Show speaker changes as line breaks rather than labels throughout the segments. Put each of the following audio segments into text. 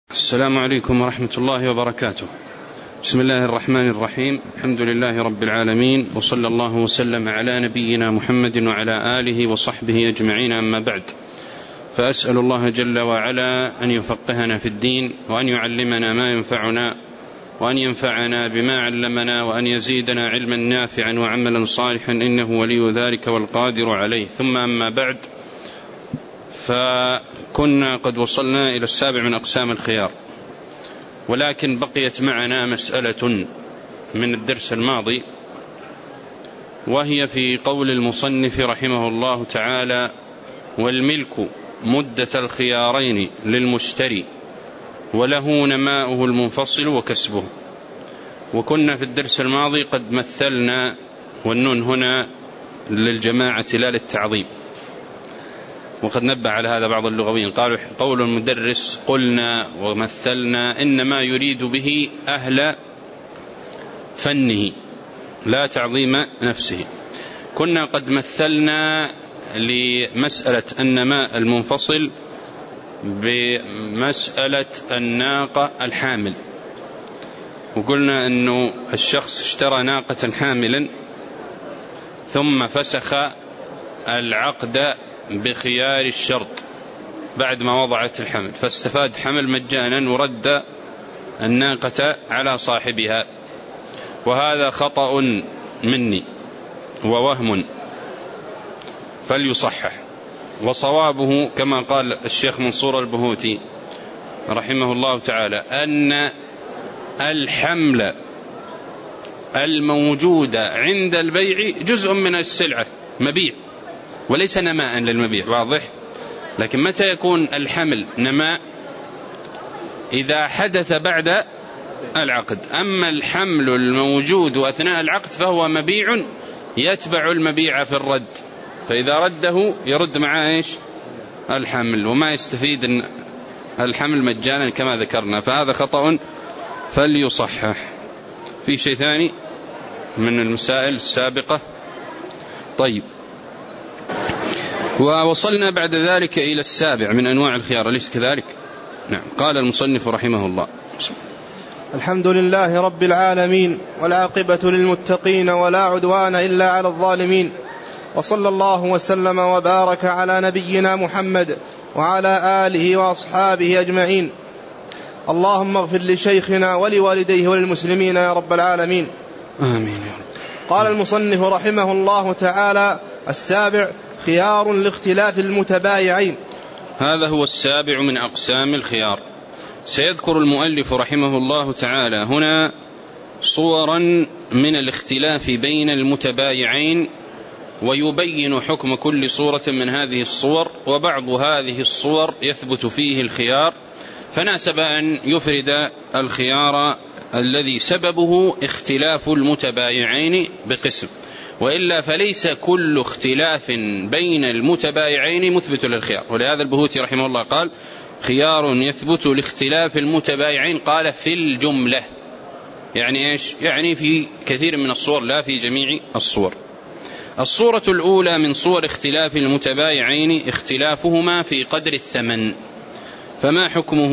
السلام عليكم ورحمة الله وبركاته. بسم الله الرحمن الرحيم. الحمد لله رب العالمين، وصلى الله وسلم على نبينا محمد وعلى آله وصحبه أجمعين، أما بعد، فأسأل الله جل وعلا أن يفقهنا في الدين، وأن يعلمنا ما ينفعنا، وأن ينفعنا بما علمنا، وأن يزيدنا علما نافعا وعملا صالحا، إنه ولي ذلك والقادر عليه. ثم أما بعد، فكنا قد وصلنا إلى 7 من أقسام الخيار، ولكن بقيت معنا مسألة من الدرس الماضي، وهي في قول المصنف رحمه الله تعالى: والملك مدة الخيارين للمشتري، وله نماؤه المنفصل وكسبه. وكنا في الدرس الماضي قد مثلنا، والنون هنا للجماعة لا للتعظيم، وقد نبه على هذا بعض اللغويين، قالوا قول المدرس قلنا ومثلنا إنما يريد به أهل فنه لا تعظيم نفسه. كنا قد مثلنا لمسألة النماء المنفصل بمسألة الناقة الحامل، وقلنا أنه الشخص اشترى ناقة حاملا ثم فسخ العقد بخيار الشرط بعد ما وضعت الحمل، فاستفاد حمل مجانا ورد الناقة على صاحبها، وهذا خطأ مني ووهم فليصحح. وصوابه كما قال الشيخ منصور البهوتي رحمه الله تعالى أن الحمل الموجود عند البيع جزء من السلعة، مبيع وليس نماء للمبيع، واضح؟ لكن متى يكون الحمل نماء؟ إذا حدث بعد العقد. أما الحمل الموجود أثناء العقد فهو مبيع يتبع المبيع في الرد، فإذا رده يرد معه إيش؟ الحمل، وما يستفيد الحمل مجانا كما ذكرنا، فهذا خطأ فليصحح. في شيء ثاني من المسائل السابقة؟ طيب، ووصلنا بعد ذلك إلى 7 من أنواع الخيار، أليس كذلك؟ نعم. قال المصنف رحمه الله:
الحمد لله رب العالمين، والعاقبة للمتقين، ولا عدوان إلا على الظالمين، وصلى الله وسلم وبارك على نبينا محمد وعلى آله وأصحابه أجمعين. اللهم اغفر لشيخنا ولوالديه وللمسلمين يا رب العالمين،
آمين يا رب.
قال المصنف رحمه الله تعالى: 7 خيار لاختلاف المتبايعين.
هذا هو 7 من أقسام الخيار. سيذكر المؤلف رحمه الله تعالى هنا صورا من الاختلاف بين المتبايعين، ويبين حكم كل صورة من هذه الصور، وبعض هذه الصور يثبت فيه الخيار، فناسب أن يفرد الخيار الذي سببه اختلاف المتبايعين بقسم، وإلا فليس كل اختلاف بين المتبايعين مثبت للخيار. ولهذا البهوتي رحمه الله قال: خيار يثبت لاختلاف المتبايعين، قال في الجملة، يعني إيش؟ يعني في كثير من الصور، لا في جميع الصور. الصورة الأولى من صور اختلاف المتبايعين اختلافهما في قدر الثمن، فما حكمه؟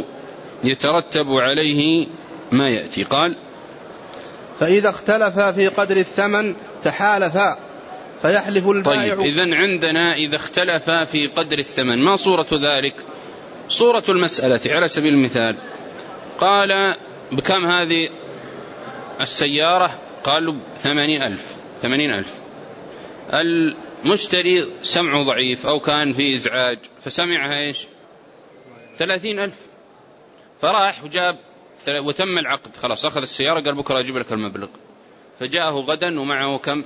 يترتب عليه ما يأتي. قال:
فإذا اختلفا في قدر الثمن تحالفا فيحلف البائع.
طيب، إذن عندنا إذا اختلفا في قدر الثمن، ما صورة ذلك؟ صورة المسألة على سبيل المثال، قال: بكم هذه السيارة؟ قالوا 80,000. المشتري سمعه ضعيف أو كان فيه إزعاج فسمعها إيش؟ 30,000، فراح وجاب وتم العقد، خلاص أخذ السيارة، قال بكرة أجيب لك المبلغ، فجاءه غدا ومعه كم؟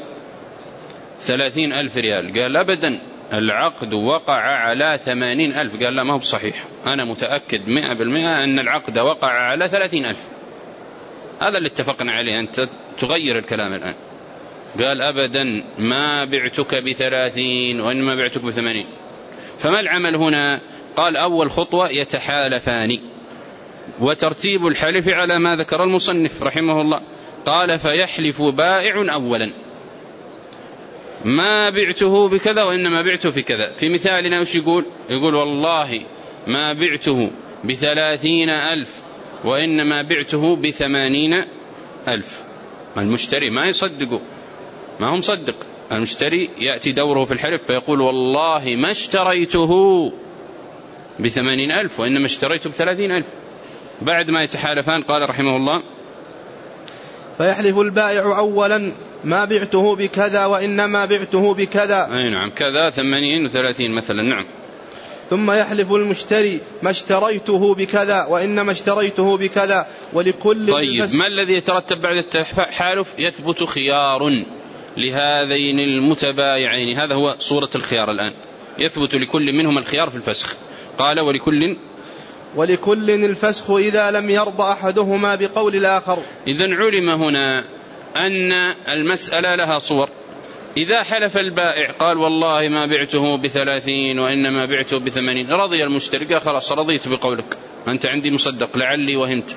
30,000 ريال. قال: أبدا، العقد وقع على 80,000. قال: لا، ما هو بصحيح، أنا متأكد 100% أن العقد وقع على 30,000. هذا اللي اتفقنا عليه، أنت تغير الكلام الآن. قال: أبدا، ما بعتك ب30 وإنما بعتك ب80. فما العمل هنا؟ قال: أول خطوة يتحالفان، وترتيب الحلف على ما ذكر المصنف رحمه الله. قال: فيحلف بائع أولا، ما بعته بكذا وإنما بعته في كذا. في مثالنا وش يقول؟ يقول: والله ما بعته ب30,000 وإنما بعته ب80,000. المشتري ما يصدقه، ما هو مصدق. المشتري يأتي دوره في الحلف فيقول والله ما اشتريته ب80,000 وإنما اشتريته ب30,000. بعد ما يتحالفان قال رحمه الله:
فيحلف البائع أولا ما بعته بكذا وإنما بعته بكذا.
أي نعم، كذا 80 و30 مثلا. نعم.
ثم يحلف المشتري ما اشتريته بكذا وإنما اشتريته بكذا ولكل.
طيب، ما الذي يترتب بعد التحالف؟ يثبت خيار لهذين المتبايعين. هذا هو صورة الخيار الآن. يثبت لكل منهم الخيار في الفسخ. قال: ولكل
الفسخ إذا لم يرضى أحدهما بقول الآخر.
إذن علم هنا أن المسألة لها صور. إذا حلف البائع قال والله ما بعته ب30 وإنما بعته ب80، رضي المشتري قال خلاص رضيت بقولك، أنت عندي مصدق لعلي وهمت،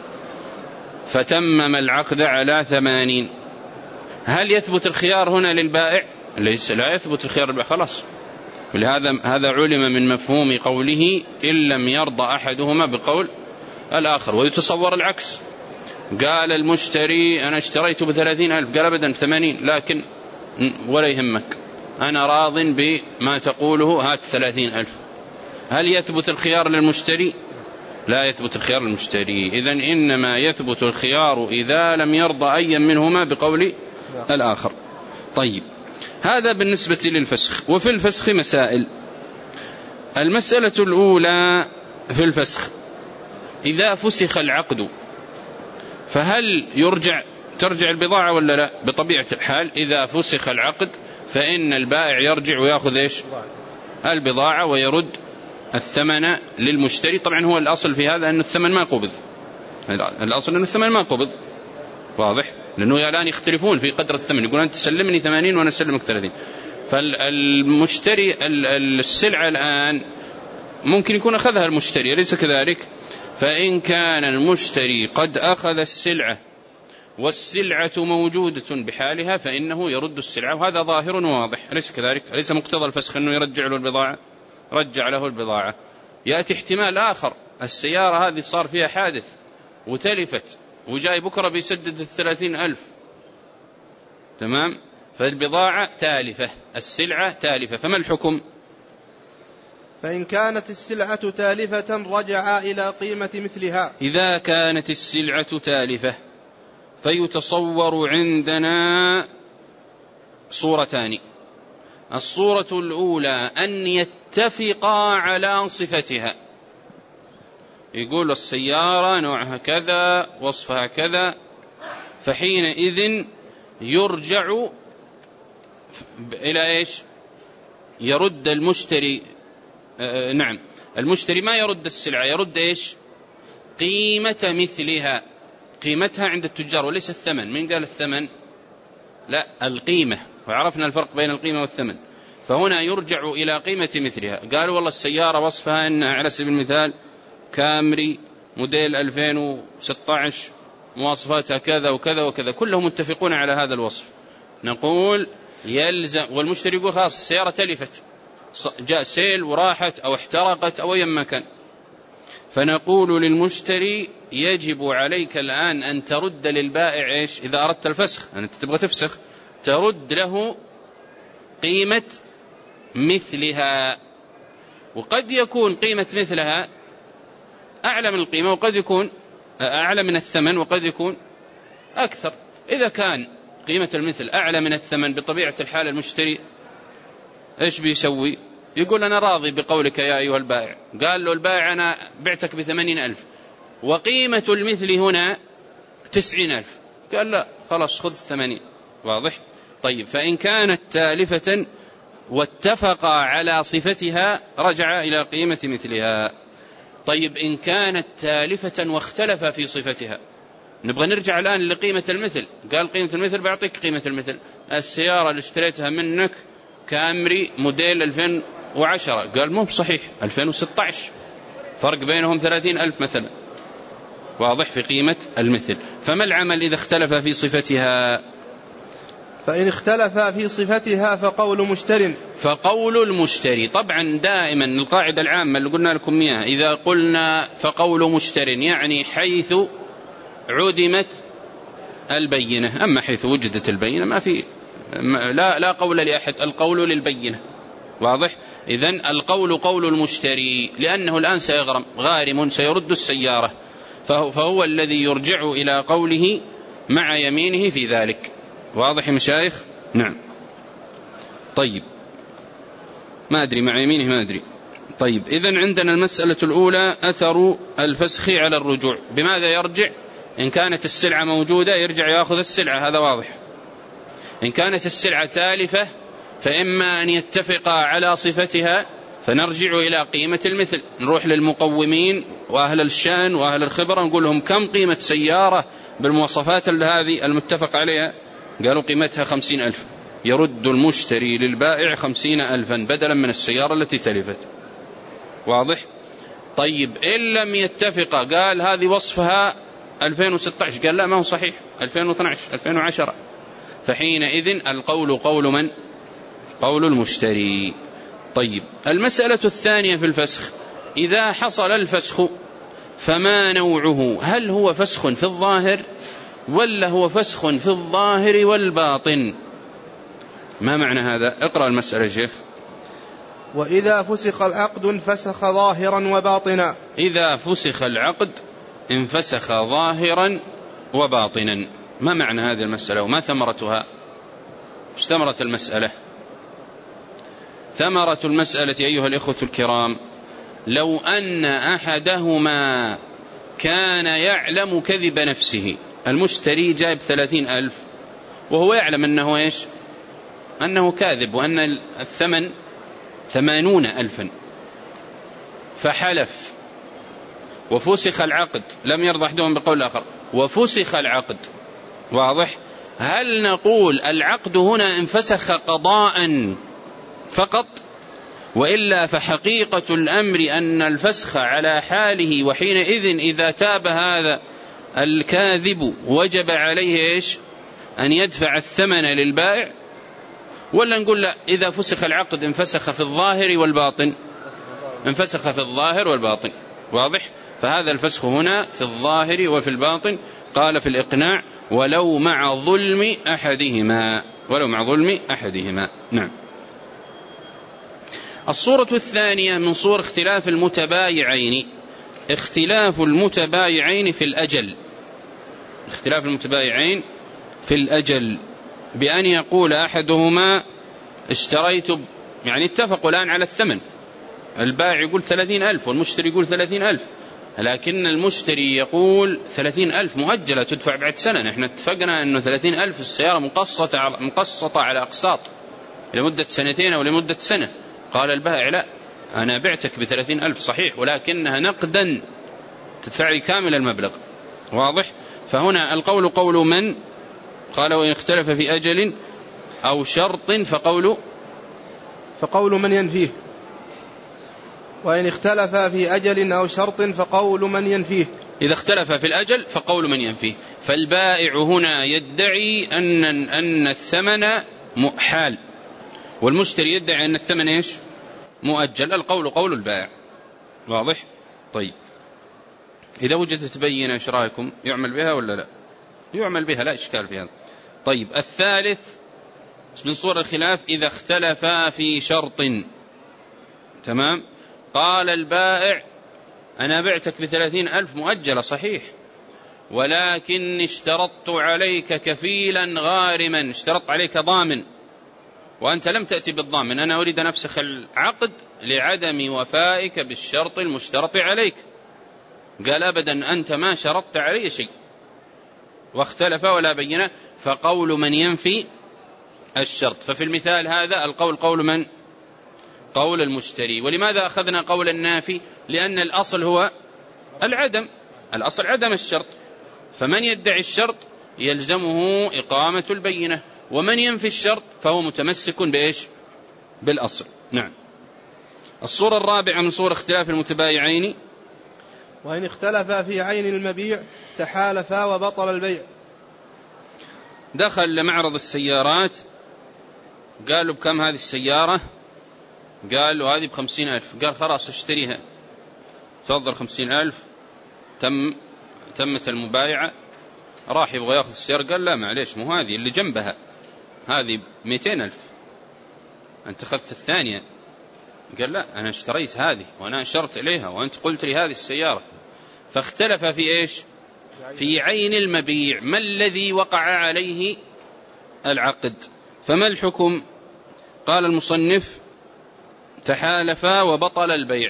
فتمم العقد على 80. هل يثبت الخيار هنا للبائع؟ ليس، لا يثبت الخيار للبائع، خلاص. هذا علم من مفهوم قوله إن لم يرضى أحدهما بقول الآخر. ويتصور العكس، قال المشتري أنا اشتريته ب30,000، قال أبدا 80، لكن ولا يهمك أنا راض بما تقوله، هات 30,000. هل يثبت الخيار للمشتري؟ لا يثبت الخيار للمشتري. إذن إنما يثبت الخيار إذا لم يرضى أي منهما بقول الآخر. طيب، هذا بالنسبة للفسخ. وفي الفسخ مسائل. المسألة الأولى في الفسخ: إذا فسخ العقد فهل ترجع البضاعة ولا لا؟ بطبيعة الحال إذا فسخ العقد فإن البائع يرجع ويأخذ إيش؟ البضاعة ويرد الثمن للمشتري. طبعا هو الأصل في هذا أن الثمن ما قبض، الأصل أن الثمن ما قبض، واضح؟ لأنه الآن يختلفون في قدر الثمن، يقول أنت سلمني 80 وأنا سلمك 30. فالمشتري السلعة الآن ممكن يكون أخذها المشتري، أليس كذلك؟ فإن كان المشتري قد أخذ السلعة والسلعة موجودة بحالها فإنه يرد السلعة، وهذا ظاهر وواضح، أليس كذلك؟ أليس مقتضى الفسخ أنه يرجع له البضاعة؟ رجع له البضاعة. يأتي احتمال آخر، السيارة هذه صار فيها حادث وتلفت وجاي بكرة بيسدد 30,000، تمام؟ فالبضاعة تالفة، السلعة تالفة، فما الحكم؟
فإن كانت السلعة تالفة رجع إلى قيمة مثلها.
إذا كانت السلعة تالفة فيتصور عندنا صورتان. الصورة الأولى أن يتفقا على صفتها، يقول السيارة نوعها كذا وصفها كذا، فحينئذ يرجع إلى إيش؟ يرد المشتري، نعم، المشتري ما يرد السلعة، يرد إيش؟ قيمة مثلها، قيمتها عند التجار وليس الثمن. من قال الثمن؟ لا، القيمة، وعرفنا الفرق بين القيمة والثمن. فهنا يرجع إلى قيمة مثلها. قالوا والله السيارة وصفها إن على سبيل المثال كامري موديل 2016 مواصفاتها كذا وكذا وكذا، كلهم متفقون على هذا الوصف. نقول يلزم، والمشتري يقول خلاص السيارة تلفت، جاء سيل وراحت أو احترقت أو أي مكان، فنقول للمشتري يجب عليك الآن أن ترد للبائع إيش؟ إذا أردت الفسخ، أنت تبغى تفسخ، ترد له قيمة مثلها. وقد يكون قيمة مثلها أعلى من القيمة، وقد يكون أعلى من الثمن، وقد يكون أكثر. إذا كان قيمة المثل أعلى من الثمن بطبيعة الحال المشتري إيش بيسوي؟ يقول أنا راضي بقولك يا أيها البائع. قال له البائع أنا بعتك ب80,000 وقيمة المثل هنا 90,000، قال لا خلاص خذ 80. واضح؟ طيب، فإن كانت تالفة واتفقا على صفتها رجع إلى قيمة مثلها. طيب، إن كانت تالفة واختلف في صفتها، نبغى نرجع الآن لقيمة المثل. قال قيمة المثل بعطيك قيمة المثل، السيارة اللي اشتريتها منك كامري موديل 2010، قال مو بصحيح 2016، فرق بينهم 30,000 مثلا. واضح؟ في قيمة المثل. فما العمل إذا اختلف في صفتها؟
فإن اختلفا في صفتها فقول مشتر.
فقول المشتري، طبعا دائما القاعدة العامة اللي قلنا لكم إياها، إذا قلنا فقول مشتر يعني حيث عدمت البينة، أما حيث وجدت البينة ما في لا قول لأحد، القول للبينة. واضح؟ إذن القول قول المشتري، لأنه الآن سيغرم غارم سيرد السيارة، فهو الذي يرجع إلى قوله مع يمينه في ذلك. واضح يا مشايخ؟ نعم. طيب ما أدري مع يمينه ما أدري. طيب إذن عندنا المسألة الأولى أثر الفسخ على الرجوع. بماذا يرجع؟ إن كانت السلعة موجودة يرجع يأخذ السلعة، هذا واضح. إن كانت السلعة تالفة فإما أن يتفقا على صفتها فنرجع إلى قيمة المثل، نروح للمقومين وأهل الشأن وأهل الخبرة نقول لهم كم قيمة سيارة بالمواصفات هذه المتفق عليها؟ قالوا قيمتها 50,000، يرد المشتري للبائع 50,000 بدلا من السيارة التي تلفت. واضح؟ طيب إن لم يتفق، قال هذه وصفها 2016، قال لا ما هو صحيح 2012 2010، فحينئذ القول قول من؟ قول المشتري. طيب المسألة الثانية في الفسخ، إذا حصل الفسخ فما نوعه؟ هل هو فسخ في الظاهر ولا هو فسخ في الظاهر والباطن؟ ما معنى هذا؟ اقرأ المسألة يا شيخ.
وإذا فسخ العقد انفسخ ظاهرا وباطنا.
إذا فسخ العقد انفسخ ظاهرا وباطنا. ما معنى هذه المسألة وما ثمرتها؟ ايش ثمرة المسألة؟ ثمرة المسألة أيها الإخوة الكرام، لو أن أحدهما كان يعلم كذب نفسه، المشتري جايب 30,000 وهو يعلم أنه إيش؟ أنه كاذب وأن الثمن 80,000، فحلف وفسخ العقد، لم يرضى أحدهم بقول الآخر وفسخ العقد. واضح؟ هل نقول العقد هنا انفسخ قضاء فقط، وإلا فحقيقة الأمر أن الفسخ على حاله، وحينئذ إذا تاب هذا الكاذب وجب عليه إيش؟ أن يدفع الثمن للبائع؟ ولا نقول لا، إذا فسخ العقد انفسخ في الظاهر والباطن؟ انفسخ في الظاهر والباطن. واضح؟ فهذا الفسخ هنا في الظاهر وفي الباطن. قال في الإقناع ولو مع ظلم أحدهما، ولو مع ظلم أحدهما. نعم. الصورة الثانية من صور اختلاف المتبايعين، اختلاف المتبايعين في الأجل. اختلاف المتبايعين في الأجل بأن يقول أحدهما اشتريت، يعني اتفقوا الآن على الثمن، البائع يقول 30,000 والمشتري يقول 30,000، لكن المشتري يقول 30,000 مؤجلة تدفع بعد سنة، نحن اتفقنا أنه 30,000 السيارة مقسطة على أقساط لمدة 2 أو لمدة سنة. قال البائع لا، أنا بعتك ب30,000 صحيح، ولكنها نقدا تدفع لي كامل المبلغ. واضح؟ فهنا القول قول من؟ قال وإن اختلف في أجل أو شرط
فقول من ينفيه. وإن اختلف في أجل أو شرط فقول من ينفيه.
إذا اختلف في الأجل فقول من ينفيه. فالبائع هنا يدعي أن الثمن محال، والمشتري يدعي أن الثمن إيش؟ مؤجل. القول قول البائع. واضح؟ طيب إذا وجدت بينة إيش رأيكم؟ يعمل بها ولا لا؟ يعمل بها، لا إشكال في هذا. طيب الثالث من صور الخلاف إذا اختلفا في شرط. تمام؟ قال البائع أنا بعتك ب30,000 مؤجلة صحيح، ولكن اشترطت عليك كفيلا غارما، اشترطت عليك ضامن وأنت لم تأتي بالضامن، أنا أريد أن أفسخ العقد لعدم وفائك بالشرط المشترط عليك. قال أبدا أنت ما شرطت علي شيء، واختلف ولا بينة، فقول من ينفي الشرط. ففي المثال هذا القول قول من؟ قول المشتري. ولماذا أخذنا قول النافي؟ لأن الأصل هو العدم، الأصل عدم الشرط، فمن يدعي الشرط يلزمه إقامة البينة، ومن ينفي الشرط فهو متمسك بإيش؟ بالأصل. نعم. الصورة الرابعة من صور اختلاف المتبايعين
وإن اختلفا في عين المبيع تحالفا وبطل البيع.
دخل لمعرض السيارات، قالوا بكم هذه السيارة؟ قالوا هذه ب50,000. قال خلاص اشتريها، تفضل 50,000. تمت المبايعة. راح يبغى ياخذ السيارة، قال لا معليش، مو هذه اللي جنبها، هذه 200,000، أنت أخذت الثانية. قال لا أنا اشتريت هذه وأنا أشرت إليها وأنت قلت لي هذه السيارة. فاختلف في إيش؟ في عين المبيع، ما الذي وقع عليه العقد؟ فما الحكم؟ قال المصنف تحالفا وبطل البيع،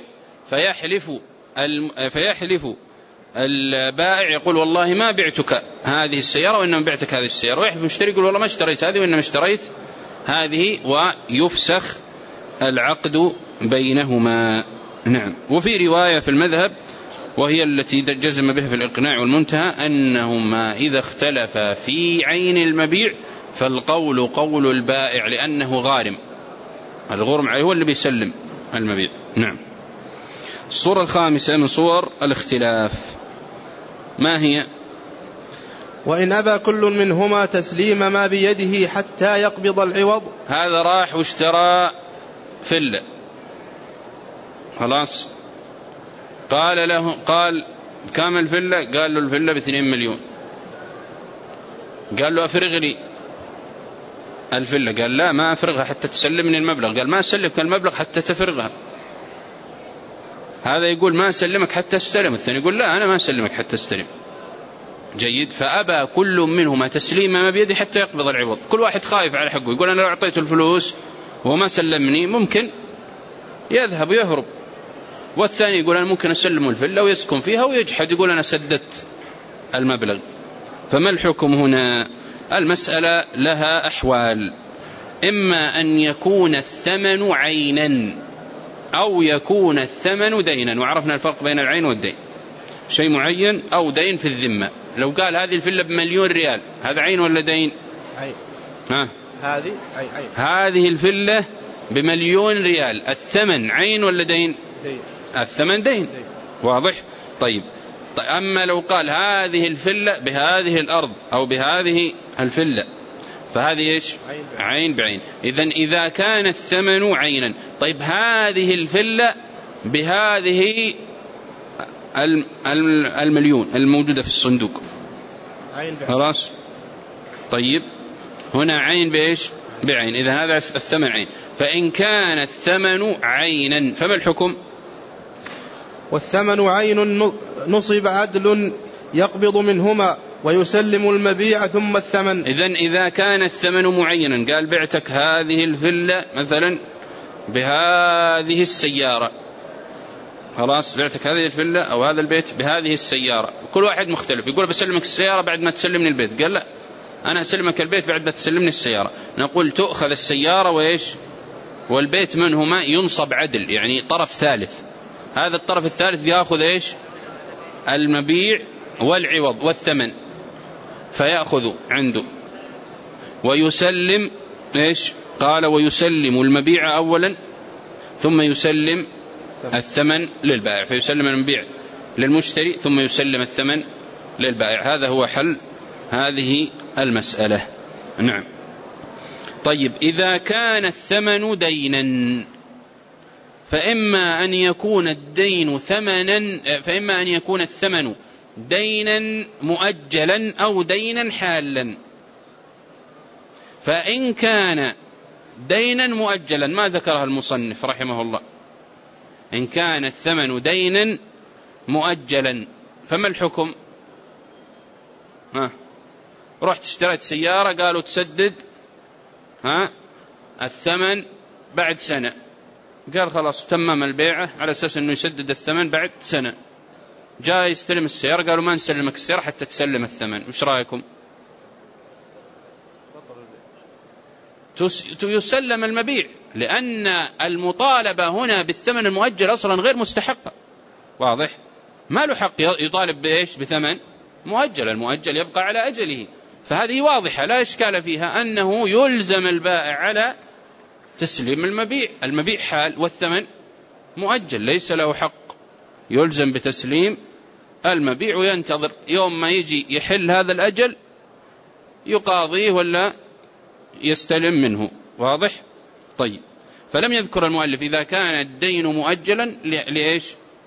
فيحلف البائع يقول والله ما بعتك هذه السيارة وإنما بعتك هذه السيارة، ويحلف المشتري يقول والله ما اشتريت هذه وإنما اشتريت هذه، ويفسخ العقد بينهما. نعم. وفي رواية في المذهب وهي التي جزم بها في الإقناع والمنتهى أنهما إذا اختلفا في عين المبيع فالقول قول البائع لأنه غارم، الغرم عليه هو اللي بيسلم المبيع. نعم. الصورة الخامسة من صور الاختلاف ما هي؟
وإن أبى كل منهما تسليم ما بيده حتى يقبض العوض.
هذا راح واشترى فلة، خلاص، قال كام الفلة؟ قال له الفلة ب2 مليون. قال له أفرغ لي الفلة. قال لا ما أفرغها حتى تسلمني المبلغ. قال ما أسلمك المبلغ حتى تفرغها. هذا يقول ما أسلمك حتى استلم، الثاني يقول لا أنا ما أسلمك حتى استلم. جيد. فأبى كل منهما تسليم ما بيده حتى يقبض العوض. كل واحد خايف على حقه، يقول أنا لو أعطيته الفلوس وما سلمني ممكن يذهب ويهرب، والثاني يقول أنا ممكن أسلم الفلة ويسكن فيها ويجحد، يقول أنا سددت المبلغ. فما الحكم هنا؟ المسألة لها أحوال، إما أن يكون الثمن عينا أو يكون الثمن دينا، وعرفنا الفرق بين العين والدين، شيء معين أو دين في الذمة. لو قال هذه الفلة ب1,000,000 ريال، هذا عين ولا دين؟
عين.
هذه عين. هذه الفلة ب1,000,000 ريال، الثمن عين ولا دين؟
دين.
الثمن دين. واضح؟ طيب أما لو قال هذه الفلة بهذه الأرض أو بهذه الفلة فهذه إيش؟ عين بعين. إذا كان الثمن عينا، طيب هذه الفلة بهذه 1,000,000 الموجودة في الصندوق، خلاص، طيب هنا عين بإيش؟ بعين. إذن هذا الثمن عين. فإن كان الثمن عينا فما الحكم؟
والثمن عين نصب عدل يقبض منهما ويسلم المبيع ثم الثمن.
إذا كان الثمن معينا، قال بعتك هذه الفلة مثلا بهذه السيارة، خلاص بعتك هذه الفلة أو هذا البيت بهذه السيارة، كل واحد مختلف، يقول بسلمك السيارة بعد ما تسلمني البيت. قال لا أنا أسلمك البيت بعد ما تسلمني السيارة. نقول تؤخذ السيارة وإيش؟ والبيت منهما ينصب عدل، يعني طرف ثالث، هذا الطرف الثالث يأخذ إيش؟ المبيع والعوض والثمن، فيأخذ عنده ويسلم إيش؟ قال ويسلم المبيع أولا ثم يسلم الثمن للبائع، فيسلم المبيع للمشتري ثم يسلم الثمن للبائع. هذا هو حل هذه المسألة. نعم. طيب إذا كان الثمن دينا فإما أن يكون الثمن دينا مؤجلا أو دينا حالا. فإن كان دينا مؤجلا ما ذكرها المصنف رحمه الله، إن كان الثمن دينا مؤجلا فما الحكم؟ رحت اشتريت سيارة، قالوا تسدد الثمن بعد سنة، قال خلاص تمم البيعة على أساس أنه يسدد الثمن بعد سنة. جاء يستلم السيارة، قالوا ما نسلمك السيارة حتى تسلم الثمن. وش رأيكم؟ يسلم المبيع، لأن المطالبة هنا بالثمن المؤجل أصلا غير مستحقة. واضح؟ ما له حق يطالب بإيش؟ بثمن مؤجل، المؤجل يبقى على أجله. فهذه واضحة لا إشكال فيها أنه يلزم البائع على تسليم المبيع، المبيع حال والثمن مؤجل، ليس له حق، يلزم بتسليم المبيع وينتظر يوم ما يجي يحل هذا الأجل يقاضيه ولا يستلم منه. واضح؟ طيب، فلم يذكر المؤلف إذا كان الدين مؤجلا لإيش؟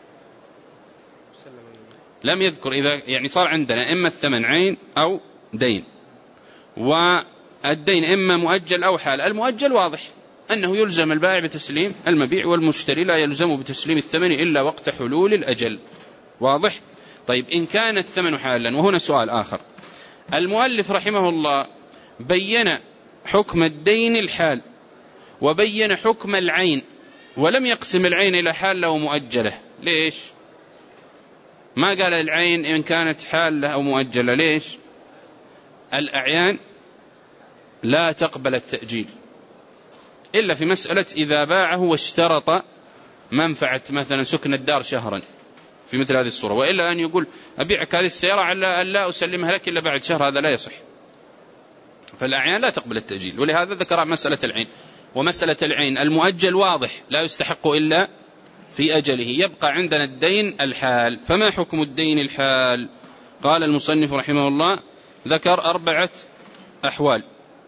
لم يذكر إذا يعني صار عندنا إما الثمن عين أو دين، والدين إما مؤجل أو حال. المؤجل واضح أنه يلزم البائع بتسليم المبيع، والمشتري لا يلزم بتسليم الثمن إلا وقت حلول الأجل. واضح؟ طيب، إن كان الثمن حالا، وهنا سؤال آخر. المؤلف رحمه الله بين حكم الدين الحال وبين حكم العين، ولم يقسم العين إلى حالة ومؤجلة. ليش؟ ما قال العين إن كانت حالة أو مؤجلة. ليش؟ الأعيان لا تقبل التأجيل إلا في مسألة إذا باعه واشترط منفعة مثلا سكن الدار شهرا في مثل هذه الصورة، وإلا أن يقول أبيعك هذه السيارة على أن لا أسلمها لك إلا بعد شهر، هذا لا يصح. فالأعيان لا تقبل التأجيل، ولهذا ذكر مسألة العين. ومسألة العين المؤجل واضح لا يستحق إلا في أجله. يبقى عندنا الدين الحال. فما حكم الدين الحال؟ قال المصنف رحمه الله ذكر 4 أحوال.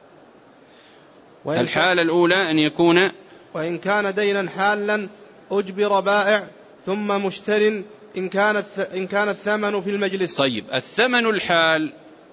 الحالة الأولى أن يكون
وإن كان دينا حالا أجبر بائع ثم مشتر إن كان الثمن في المجلس.
طيب، الثمن الحال،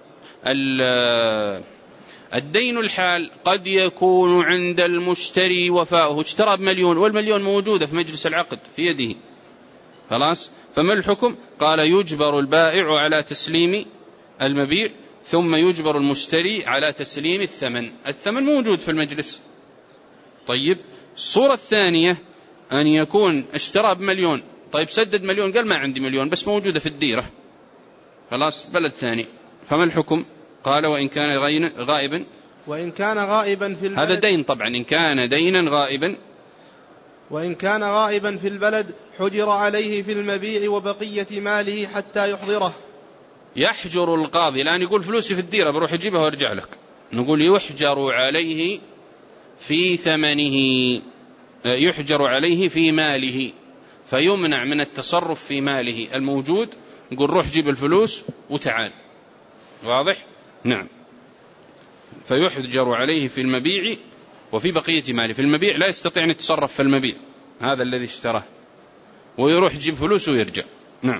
الدين الحال قد يكون عند المشتري وفاؤه، اشترى ب1,000,000 والمليون موجودة في مجلس العقد في يده، خلاص. فما الحكم؟ قال يجبر البائع على تسليم المبيع، ثم يجبر المشتري على تسليم الثمن. الثمن موجود في المجلس. طيب، الصورة الثانية أن يكون اشترى ب1,000,000، طيب سدد 1,000,000، قال ما عندي 1,000,000 بس موجودة في الديرة، خلاص بلد ثاني. فما الحكم؟ قال وإن كان غائبا،
وإن كان غائبا في البلد،
هذا دين طبعا، إن كان دينا غائبا،
وإن كان غائبا في البلد حجر عليه في المبيع وبقية ماله حتى يحضره.
يحجر القاضي، الآن يقول فلوسي في الديرة بروح أجيبها وارجع لك، نقول يحجر عليه في ثمنه، يحجر عليه في ماله، فيمنع من التصرف في ماله الموجود. نقول روح جيب الفلوس وتعال. واضح؟ نعم. فيحجر عليه في المبيع وفي بقية ماله. في المبيع لا يستطيع أن يتصرف في المبيع، هذا الذي اشتراه، ويروح يجيب فلوس ويرجع. نعم.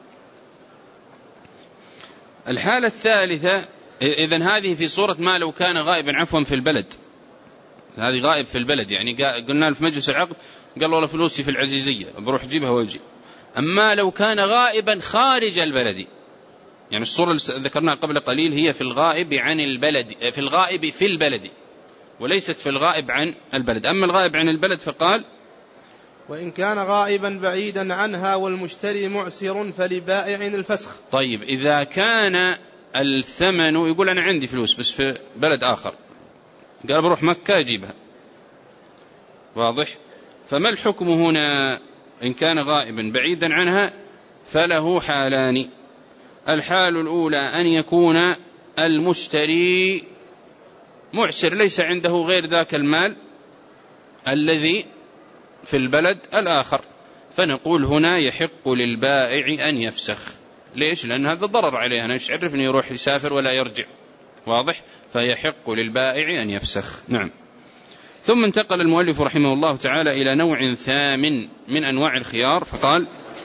الحالة الثالثة، إذن هذه في صورة ما لو كان غائبا عفوا في البلد، هذه غائب في البلد، يعني قلنا له في مجلس العقد قال والله فلوسي في العزيزية بروح جيبها ويجي. أما لو كان غائبا خارج البلد، يعني الصورة اللي ذكرناها قبل قليل هي في الغائب عن البلد، في الغائب في البلد، وليست في الغائب عن البلد. أما الغائب عن البلد فقال
وإن كان غائبا بعيدا عنها والمشتري معسر فلبائع الفسخ.
طيب، إذا كان الثمن، يقول أنا عندي فلوس بس في بلد آخر، قال بروح مكة أجيبها، واضح؟ فما الحكم هنا؟ إن كان غائبا بعيدا عنها فله حالان. الحال الأولى أن يكون المشتري معسر، ليس عنده غير ذاك المال الذي في البلد الآخر، فنقول هنا يحق للبائع أن يفسخ. ليش؟ لأن هذا ضرر عليه، أنا إيش عرفني يروح يسافر ولا يرجع، واضح؟ فيحق للبائع أن يفسخ. نعم. ثم انتقل المؤلف رحمه الله تعالى إلى نوع ثامن من أنواع الخيار، فقال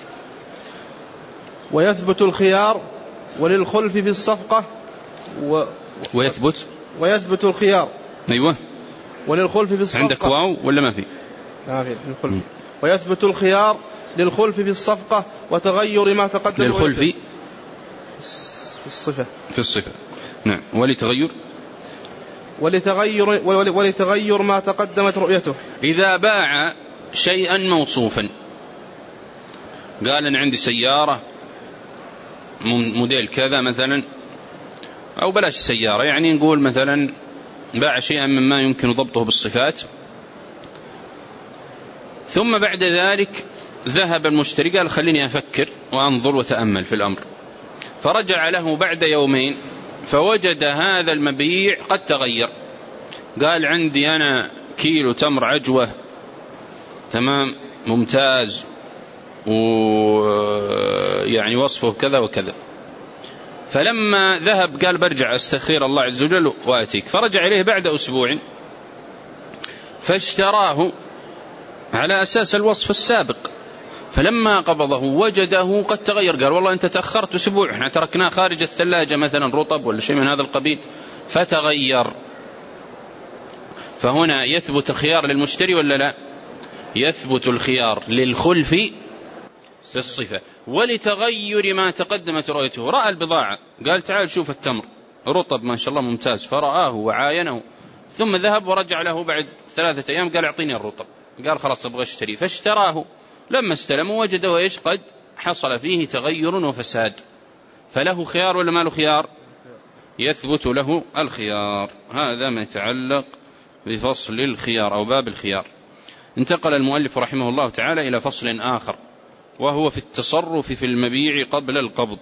ويثبت الخيار وللخلف في الصفقة ويثبت الخيار،
أيوة،
وللخلف في الصفقة.
عندك واو ولا ما في؟
ما في الخلف. ويثبت الخيار للخلف في الصفقة وتغير ما تقدم.
للخلف
في الصفة.
في الصفة، نعم.
ولتغير ما تقدمت رؤيته.
إذا باع شيئا موصوفا، قال أنا عندي سيارة موديل كذا مثلا، أو بلاش سيارة، يعني نقول مثلا باع شيئا مما يمكن ضبطه بالصفات، ثم بعد ذلك ذهب المشتري قال خليني أفكر وأنظر وتأمل في الأمر، فرجع له بعد يومين فوجد هذا المبيع قد تغير، قال عندي أنا كيلو تمر عجوة تمام ممتاز ويعني وصفه كذا وكذا، فلما ذهب قال برجع أستخير الله عز وجل وأتيك، فرجع إليه بعد أسبوع فاشتراه على أساس الوصف السابق، فلما قبضه وجده قد تغير، قال والله أنت تأخرت أسبوع، احنا تركناه خارج الثلاجة مثلا رطب ولا شيء من هذا القبيل فتغير. فهنا يثبت الخيار للمشتري ولا لا؟ يثبت الخيار للخلف في الصفة ولتغير ما تقدمت رؤيته. رأى البضاعة قال تعال شوف التمر رطب ما شاء الله ممتاز، فرآه وعاينه، ثم ذهب ورجع له بعد 3 أيام قال اعطيني الرطب، قال خلاص أبغى اشتري، فاشتراه. لما استلمه وجده ايش؟ قد حصل فيه تغير وفساد، فله خيار ولا ما له خيار؟ يثبت له الخيار. هذا ما يتعلق بفصل الخيار أو باب الخيار. انتقل المؤلف رحمه الله تعالى إلى فصل آخر، وهو في التصرف في المبيع قبل القبض.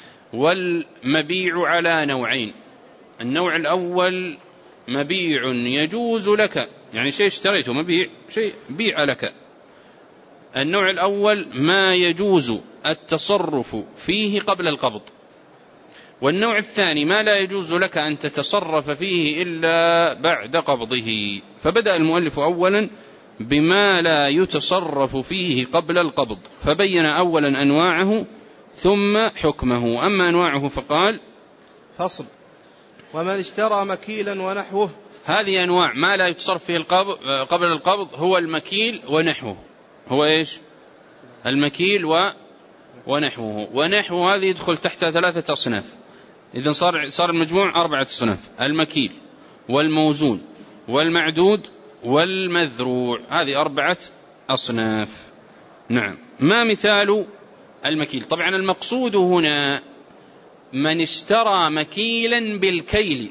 والمبيع على نوعين: النوع الأول مبيع يجوز لك، يعني شيء اشتريته مبيع، شيء بيع لك. النوع الأول ما يجوز التصرف فيه قبل القبض. والنوع الثاني ما لا يجوز لك أن تتصرف فيه إلا بعد قبضه. فبدأ المؤلف أولا بما لا يتصرف فيه قبل القبض، فبين أولا أنواعه ثم حكمه. أما أنواعه فقال:
فصل: ومن اشترى مكيلا ونحوه.
هذه أنواع ما لا يتصرف فيه قبل القبض، هو المكيل ونحوه. هو إيش؟ المكيل ونحوه. ونحوه هذه يدخل تحت 3 أصناف. إذن صار المجموع 4 أصناف: المكيل والموزون والمعدود والمذروع. هذه 4 أصناف. نعم. ما مثال المكيل؟ طبعا المقصود هنا من اشترى مكيلا بالكيل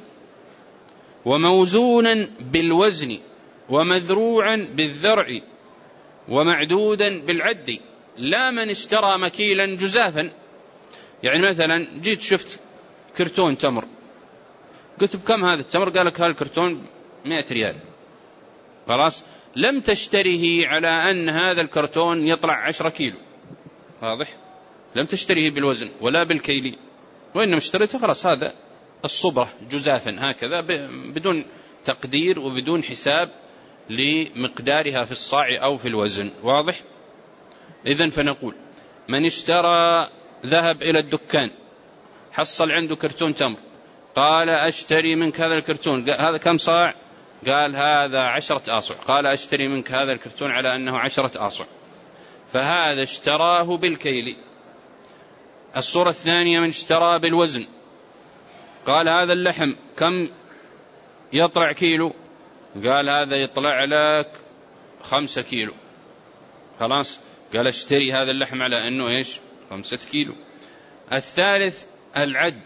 وموزونا بالوزن ومذروعا بالذرع ومعدودا بالعد، لا من اشترى مكيلا جزافا. يعني مثلا جيت شفت كرتون تمر، قلت بكم هذا التمر؟ قال لك هذا الكرتون 100 ريال. خلاص، لم تشتريه على أن هذا الكرتون يطلع 10 كيلو، واضح؟ لم تشتريه بالوزن ولا بالكيل، وإنما اشتريته خلاص هذا الصبرة جزافا هكذا بدون تقدير وبدون حساب لمقدارها في الصاع أو في الوزن، واضح؟ إذن فنقول من اشترى، ذهب إلى الدكان حصل عنده كرتون تمر، قال أشتري منك هذا الكرتون، هذا كم صاع؟ قال هذا 10 آصع. قال أشتري منك هذا الكرتون على أنه 10 آصع، فهذا اشتراه بالكيل. الصورة الثانية من اشترى بالوزن، قال هذا اللحم كم يطلع كيلو؟ قال هذا يطلع لك 5 كيلو. خلاص، قال اشتري هذا اللحم على أنه إيش؟ 5 كيلو. الثالث العد،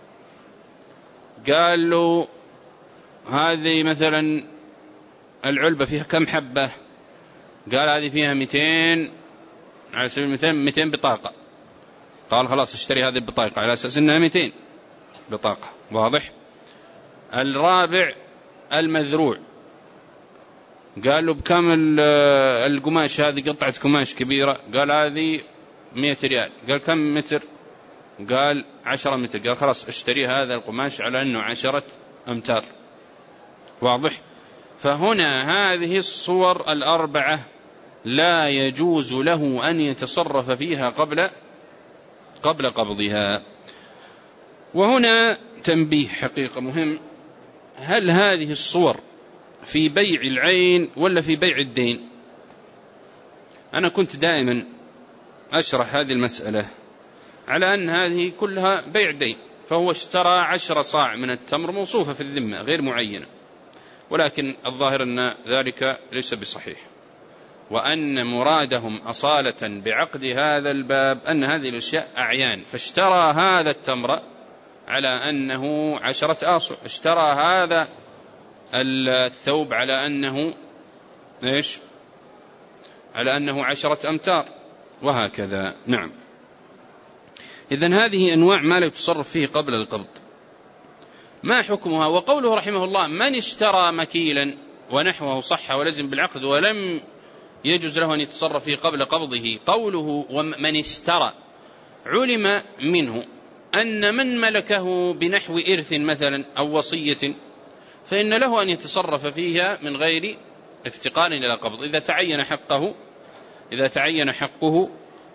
قال له هذه مثلا العلبة فيها كم حبة؟ قال هذه فيها 200، على سبيل المثال 200 بطاقة. قال خلاص اشتري هذه البطاقة على أساس أنها 200 بطاقة، واضح؟ الرابع المذروع، قال له بكم القماش هذه؟ قطعة قماش كبيرة. قال هذه 100 ريال. قال كم متر؟ قال 10 متر. قال خلاص اشتري هذا القماش على أنه 10 أمتار، واضح؟ فهنا هذه الصور 4 لا يجوز له أن يتصرف فيها قبل قبضها. وهنا تنبيه حقيقة مهم: هل هذه الصور في بيع العين ولا في بيع الدين؟ أنا كنت دائما أشرح هذه المسألة على أن هذه كلها بيع دين، فهو اشترى 10 صاع من التمر موصوفة في الذمة غير معينة، ولكن الظاهر أن ذلك ليس بصحيح، وأن مرادهم أصالة بعقد هذا الباب أن هذه الأشياء أعيان. فاشترى هذا التمر على أنه 10 آصع، اشترى هذا الثوب على أنه إيش؟ على أنه 10 أمتار، وهكذا. نعم. إذن هذه أنواع ما لا يتصرف فيه قبل القبض. ما حكمها؟ وقوله رحمه الله من اشترى مكيلا ونحوه صح ولزم بالعقد ولم يجوز له أن يتصرف فيه قبل قبضه. قوله ومن اشترى علم منه أن من ملكه بنحو إرث مثلا أو وصية فإن له أن يتصرف فيها من غير افتقار إلى قبض. إذا تعين حقه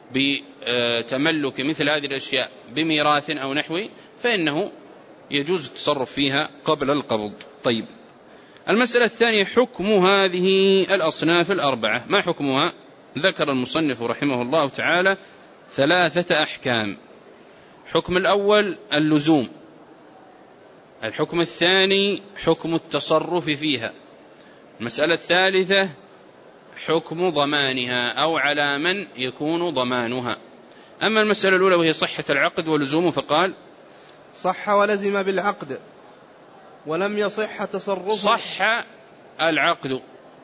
بتملك مثل هذه الأشياء بميراث أو نحوه فإنه يجوز التصرف فيها قبل القبض. طيب، المسألة الثانية حكم هذه الأصناف الأربعة. ما حكمها؟ ذكر المصنف رحمه الله تعالى 3 أحكام. حكم الأول اللزوم، الحكم الثاني حكم التصرف فيها، المسألة الثالثة حكم ضمانها أو على من يكون ضمانها. أما المسألة الأولى وهي صحة العقد ولزومه فقال
صح ولزم بالعقد ولم يصح تصرفه.
صح العقد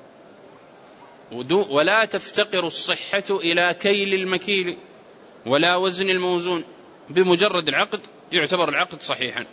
ولا تفتقر الصحة إلى كيل المكيل ولا وزن الموزون، بمجرد العقد يعتبر العقد صحيحا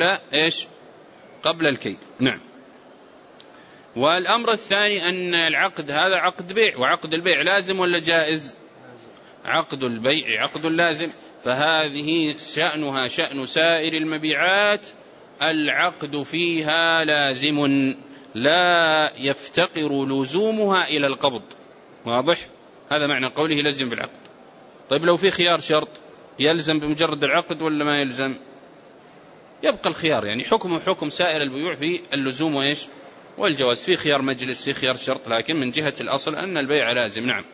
قبل الكيل. نعم. والأمر الثاني أن العقد هذا عقد بيع، وعقد البيع لازم ولا جائز؟ عقد البيع عقد لازم، فهذه شأنها شأن سائر المبيعات، العقد فيها لازم لا يفتقر لزومها إلى القبض. واضح؟ هذا معنى قوله لزم بالعقد. طيب لو في خيار شرط يلزم بمجرد العقد ولا ما يلزم؟ يبقى الخيار، يعني حكمه حكم سائر البيوع في اللزوم والجواز، في خيار مجلس في خيار شرط، لكن من جهة الأصل أن البيع لازم. نعم.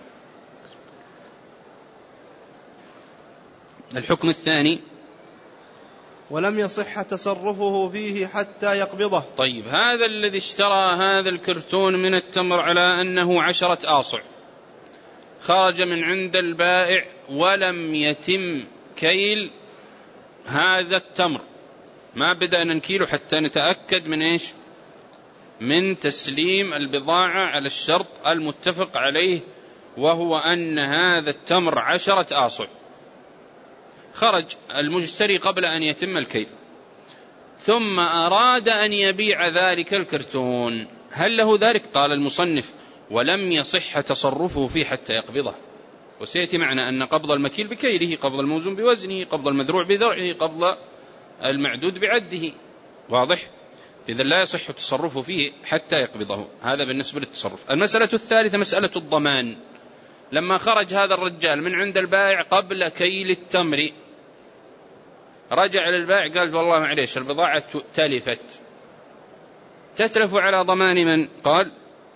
الحكم الثاني
ولم يصح تصرفه فيه حتى يقبضه.
طيب، هذا الذي اشترى هذا الكرتون من التمر على أنه 10 آصع، خرج من عند البائع ولم يتم كيل هذا التمر، ما بدأنا نكيله حتى نتأكد من تسليم البضاعة على الشرط المتفق عليه، وهو أن هذا التمر 10 آصع. خرج المشتري قبل أن يتم الكيل، ثم أراد أن يبيع ذلك الكرتون، هل له ذلك؟ قال المصنف ولم يصح تصرفه فيه حتى يقبضه. وسيأتي معنا أن قبض المكيل بكيله، قبض الموزون بوزنه، قبض المذروع بذرعه، قبض المعدود بعده. واضح؟ إذا لا يصح تصرفه فيه حتى يقبضه. هذا بالنسبة للتصرف. المسألة الثالثة مسألة الضمان. لما خرج هذا الرجال من عند البائع قبل كيل التمر، رجع للبائع قال والله معليش البضاعة تلفت، تتلف على ضمان من؟ قال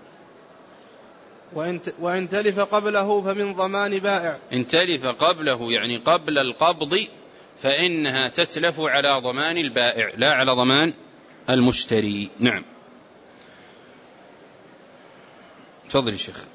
وإن تلف قبله فمن ضمان بائع.
إن تلف قبله يعني قبل القبض فإنها تتلف على ضمان البائع لا على ضمان المشتري. نعم. تفضل يا شيخ.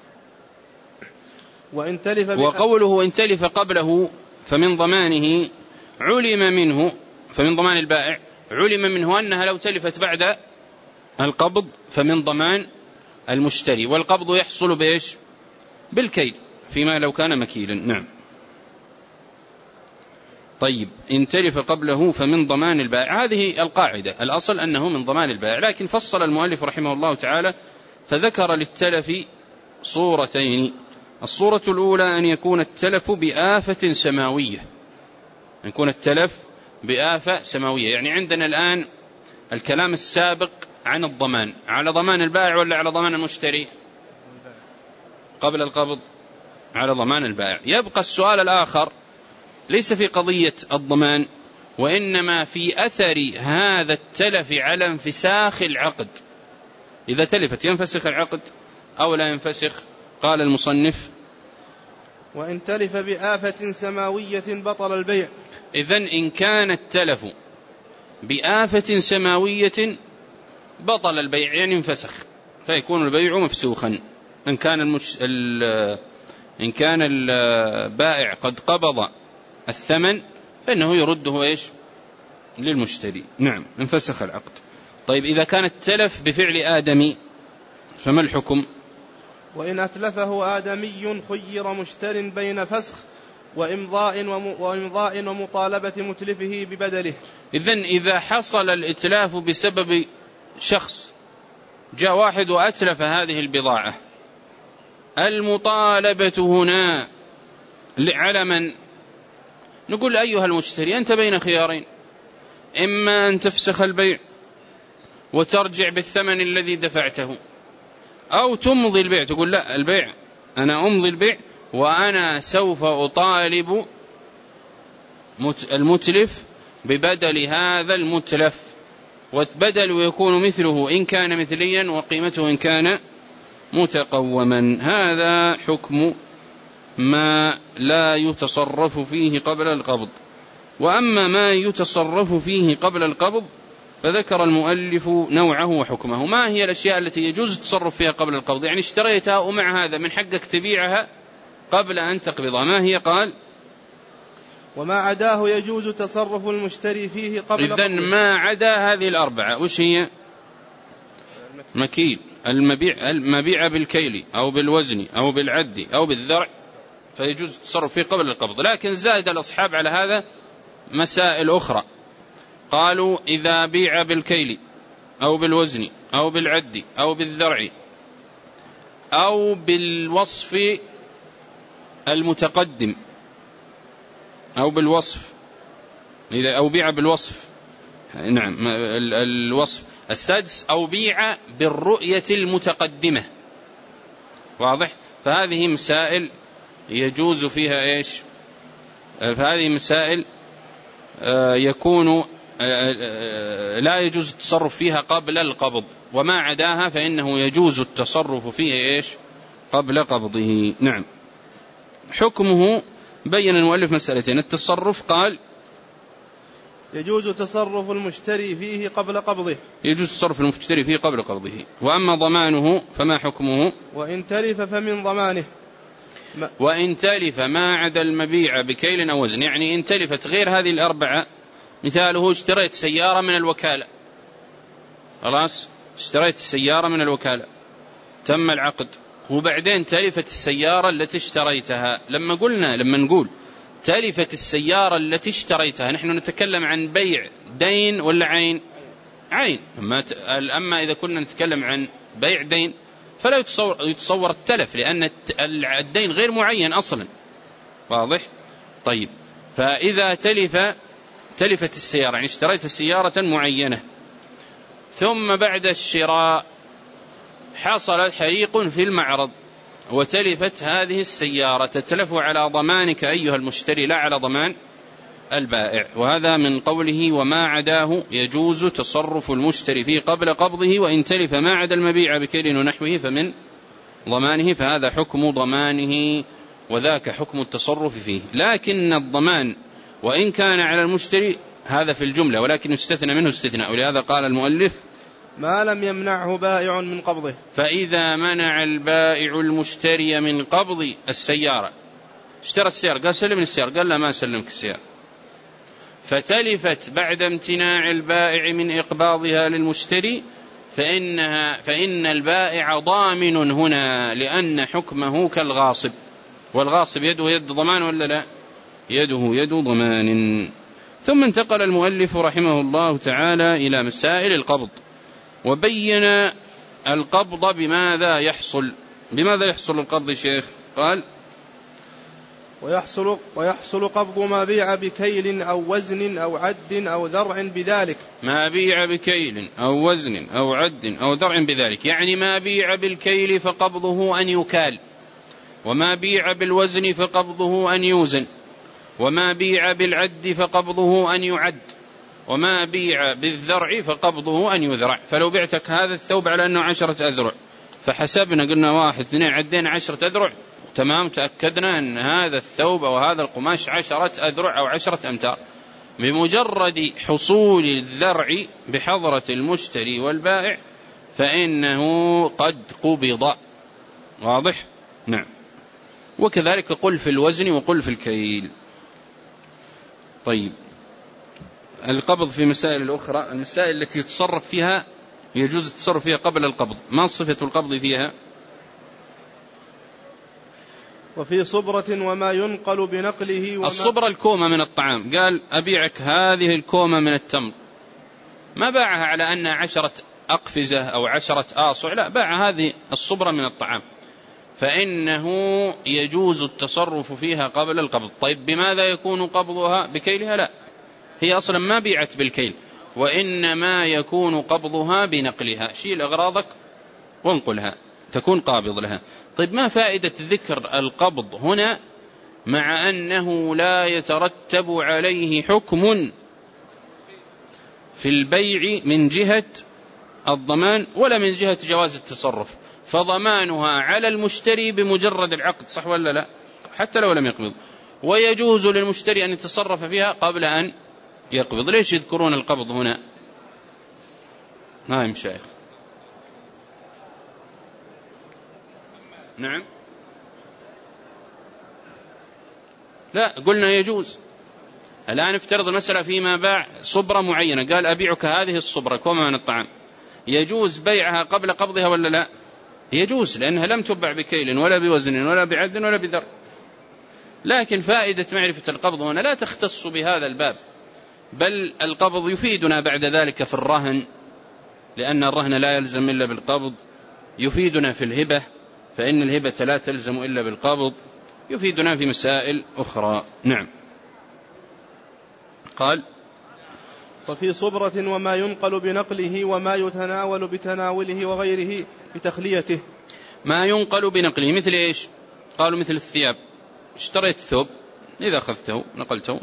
وقوله إن تلف قبله فمن ضمانه علم منه، فمن ضمان البائع علم منه أنها لو تلفت بعد القبض فمن ضمان المشتري، والقبض يحصل بإيش؟ بالكيل فيما لو كان مكيلا. نعم. طيب، إن تلف قبله فمن ضمان البائع، هذه القاعدة، الأصل أنه من ضمان البائع، لكن فصل المؤلف رحمه الله تعالى فذكر للتلف صورتين. الصورة الأولى أن يكون التلف بآفة سماوية، أن يكون التلف بآفة سماوية. يعني عندنا الآن الكلام السابق عن الضمان على ضمان البائع ولا على ضمان المشتري؟ قبل القبض على ضمان البائع. يبقى السؤال الآخر ليس في قضية الضمان، وإنما في أثر هذا التلف على انفساخ العقد. إذا تلفت ينفسخ العقد أو لا ينفسخ؟ قال المصنف
وإن تلف بآفة سماوية بطل البيع.
إذن إن كان التلف بآفة سماوية بطل البيع، يعني انفسخ، فيكون البيع مفسوخا. إن كان البائع قد قبض الثمن فإنه يرده للمشتري. نعم، انفسخ العقد. طيب، إذا كان التلف بفعل آدمي فما الحكم؟
وإن أتلفه آدمي خير مشتر بين فسخ وإمضاء ومطالبة متلفه ببدله.
إذن إذا حصل الإتلاف بسبب شخص، جاء واحد وأتلف هذه البضاعة، المطالبة هنا على من؟ نقول أيها المشتري أنت بين خيارين، إما أن تفسخ البيع وترجع بالثمن الذي دفعته، أو تمضي البيع، تقول لا البيع أنا أمضي البيع وأنا سوف أطالب المتلف ببدل هذا المتلف، والبدل يكون مثله إن كان مثليا وقيمته إن كان متقوما. هذا حكم ما لا يتصرف فيه قبل القبض. وأما ما يتصرف فيه قبل القبض فذكر المؤلف نوعه وحكمه. ما هي الأشياء التي يجوز التصرف فيها قبل القبض؟ يعني اشتريتها ومع هذا من حقك تبيعها قبل أن تقبضها، ما هي؟ قال
وما عداه يجوز تصرف المشتري فيه قبل قبضه.
إذن ما عدا هذه الأربعة وش هي؟ مكيل، المبيع بالكيل أو بالوزن أو بالعد أو بالذرع فيجوز التصرف فيه قبل القبض. لكن زاد الأصحاب على هذا مسائل أخرى، قالوا إذا بيع بالكيل أو بالوزن أو بالعد أو بالذرع أو بالوصف المتقدم أو بالوصف، إذا أو بيع بالوصف، نعم الوصف السادس، أو بيع بالرؤية المتقدمة، واضح؟ فهذه مسائل يجوز فيها إيش؟ فهذه مسائل يكون لا يجوز التصرف فيها قبل القبض، وما عداها فإنه يجوز التصرف فيه إيش؟ قبل قبضه. نعم. حكمه بين المؤلف مسألتين. التصرف قال
يجوز تصرف المشتري فيه قبل قبضه،
يجوز تصرف المشتري فيه قبل قبضه. وأما ضمانه فما حكمه؟
وإن تلف فمن ضمانه.
وإن تلف ما عدا المبيع بكيل أو وزن، يعني إن تلفت غير هذه الأربعة، مثاله اشتريت سيارة من الوكالة، خلاص اشتريت السيارة من الوكالة، تم العقد، وبعدين تلفت السيارة التي اشتريتها. لما نقول تلفت السيارة التي اشتريتها، نحن نتكلم عن بيع دين ولا عين؟ عين. أما إذا كنا نتكلم عن بيع دين فلا يتصور التلف، لأن الدين غير معين أصلا، واضح؟ طيب، فإذا تلفت السيارة، يعني اشتريت سيارة معينة ثم بعد الشراء حصل حريق في المعرض وتلفت هذه السيارة، تتلف على ضمانك أيها المشتري لا على ضمان البائع. وهذا من قوله وما عداه يجوز تصرف المشتري فيه قبل قبضه، وإن تلف ما عدا المبيع بكيل ونحوه فمن ضمانه، فهذا حكم ضمانه وذاك حكم التصرف فيه. لكن الضمان وإن كان على المشتري هذا في الجملة، ولكن يستثنى منه استثناء، ولهذا قال المؤلف
ما لم يمنعه بائع من قبضه.
فإذا منع البائع المشتري من قبض السيارة، اشترى السيارة قال سلمني السيارة، قال لا ما سلمك السيارة، فتلفت بعد امتناع البائع من إقباضها للمشتري، فإن البائع ضامن هنا، لأن حكمه كالغاصب، والغاصب يده يد ضمان ولا لا؟ يده يد ضمان. ثم انتقل المؤلف رحمه الله تعالى إلى مسائل القبض، وبين القبض بماذا يحصل. بماذا يحصل القبض شيخ؟ قال
ويحصل قبض ما بيع بكيل أو وزن أو عد أو ذرع بذلك.
ما بيع بكيل أو وزن أو عد أو ذرع بذلك، يعني ما بيع بالكيل فقبضه أن يكال، وما بيع بالوزن فقبضه أن يوزن، وما بيع بالعد فقبضه أن يعد، وما بيع بالذرع فقبضه أن يذرع. فلو بعتك هذا الثوب على أنه 10 أذرع، فحسبنا قلنا 1 2 عدينا 10 أذرع، تمام، تأكدنا أن هذا الثوب أو هذا القماش 10 أذرع أو 10 أمتار، بمجرد حصول الذرع بحضرة المشتري والبائع فإنه قد قبض، واضح؟ نعم. وكذلك قل في الوزن وقل في الكيل. طيب، القبض في مسائل الأخرى، المسائل التي يتصرف فيها يجوز التصرف فيها قبل القبض، ما صفة القبض فيها؟
وفي صبرة وما ينقل بنقله.
الصبرة الكومة من الطعام، قال أبيعك هذه الكومة من التمر، ما باعها على أن 10 أقفزة أو 10 آصع، لا، باع هذه الصبرة من الطعام. فإنه يجوز التصرف فيها قبل القبض. طيب بماذا يكون قبضها؟ بكيلها؟ لا، هي أصلا ما بيعت بالكيل، وإنما يكون قبضها بنقلها. شيل أغراضك وانقلها تكون قابض لها. طيب ما فائدة ذكر القبض هنا مع أنه لا يترتب عليه حكم في البيع من جهة الضمان ولا من جهة جواز التصرف؟ فضمانها على المشتري بمجرد العقد، صح ولا لا؟ حتى لو لم يقبض، ويجوز للمشتري أن يتصرف فيها قبل أن يقبض. ليش يذكرون القبض هنا؟ نعم شيخ. نعم، لا قلنا يجوز. الآن افترض المسألة فيما باع صبرة معينة، قال أبيعك هذه الصبرة كومة من الطعام، يجوز بيعها قبل قبضها ولا لا؟ يجوز، لأنها لم تبع بكيل ولا بوزن ولا بعد ولا بذر. لكن فائدة معرفة القبض هنا لا تختص بهذا الباب، بل القبض يفيدنا بعد ذلك في الرهن، لأن الرهن لا يلزم إلا بالقبض. يفيدنا في الهبة، فإن الهبة لا تلزم إلا بالقبض. يفيدنا في مسائل أخرى. نعم. قال:
وفي صبرة وما ينقل بنقله وما يتناول بتناوله وغيره بتخليته.
ما ينقل بنقله مثل إيش؟ قالوا مثل الثياب، اشتريت ثوب إذا أخذته نقلته.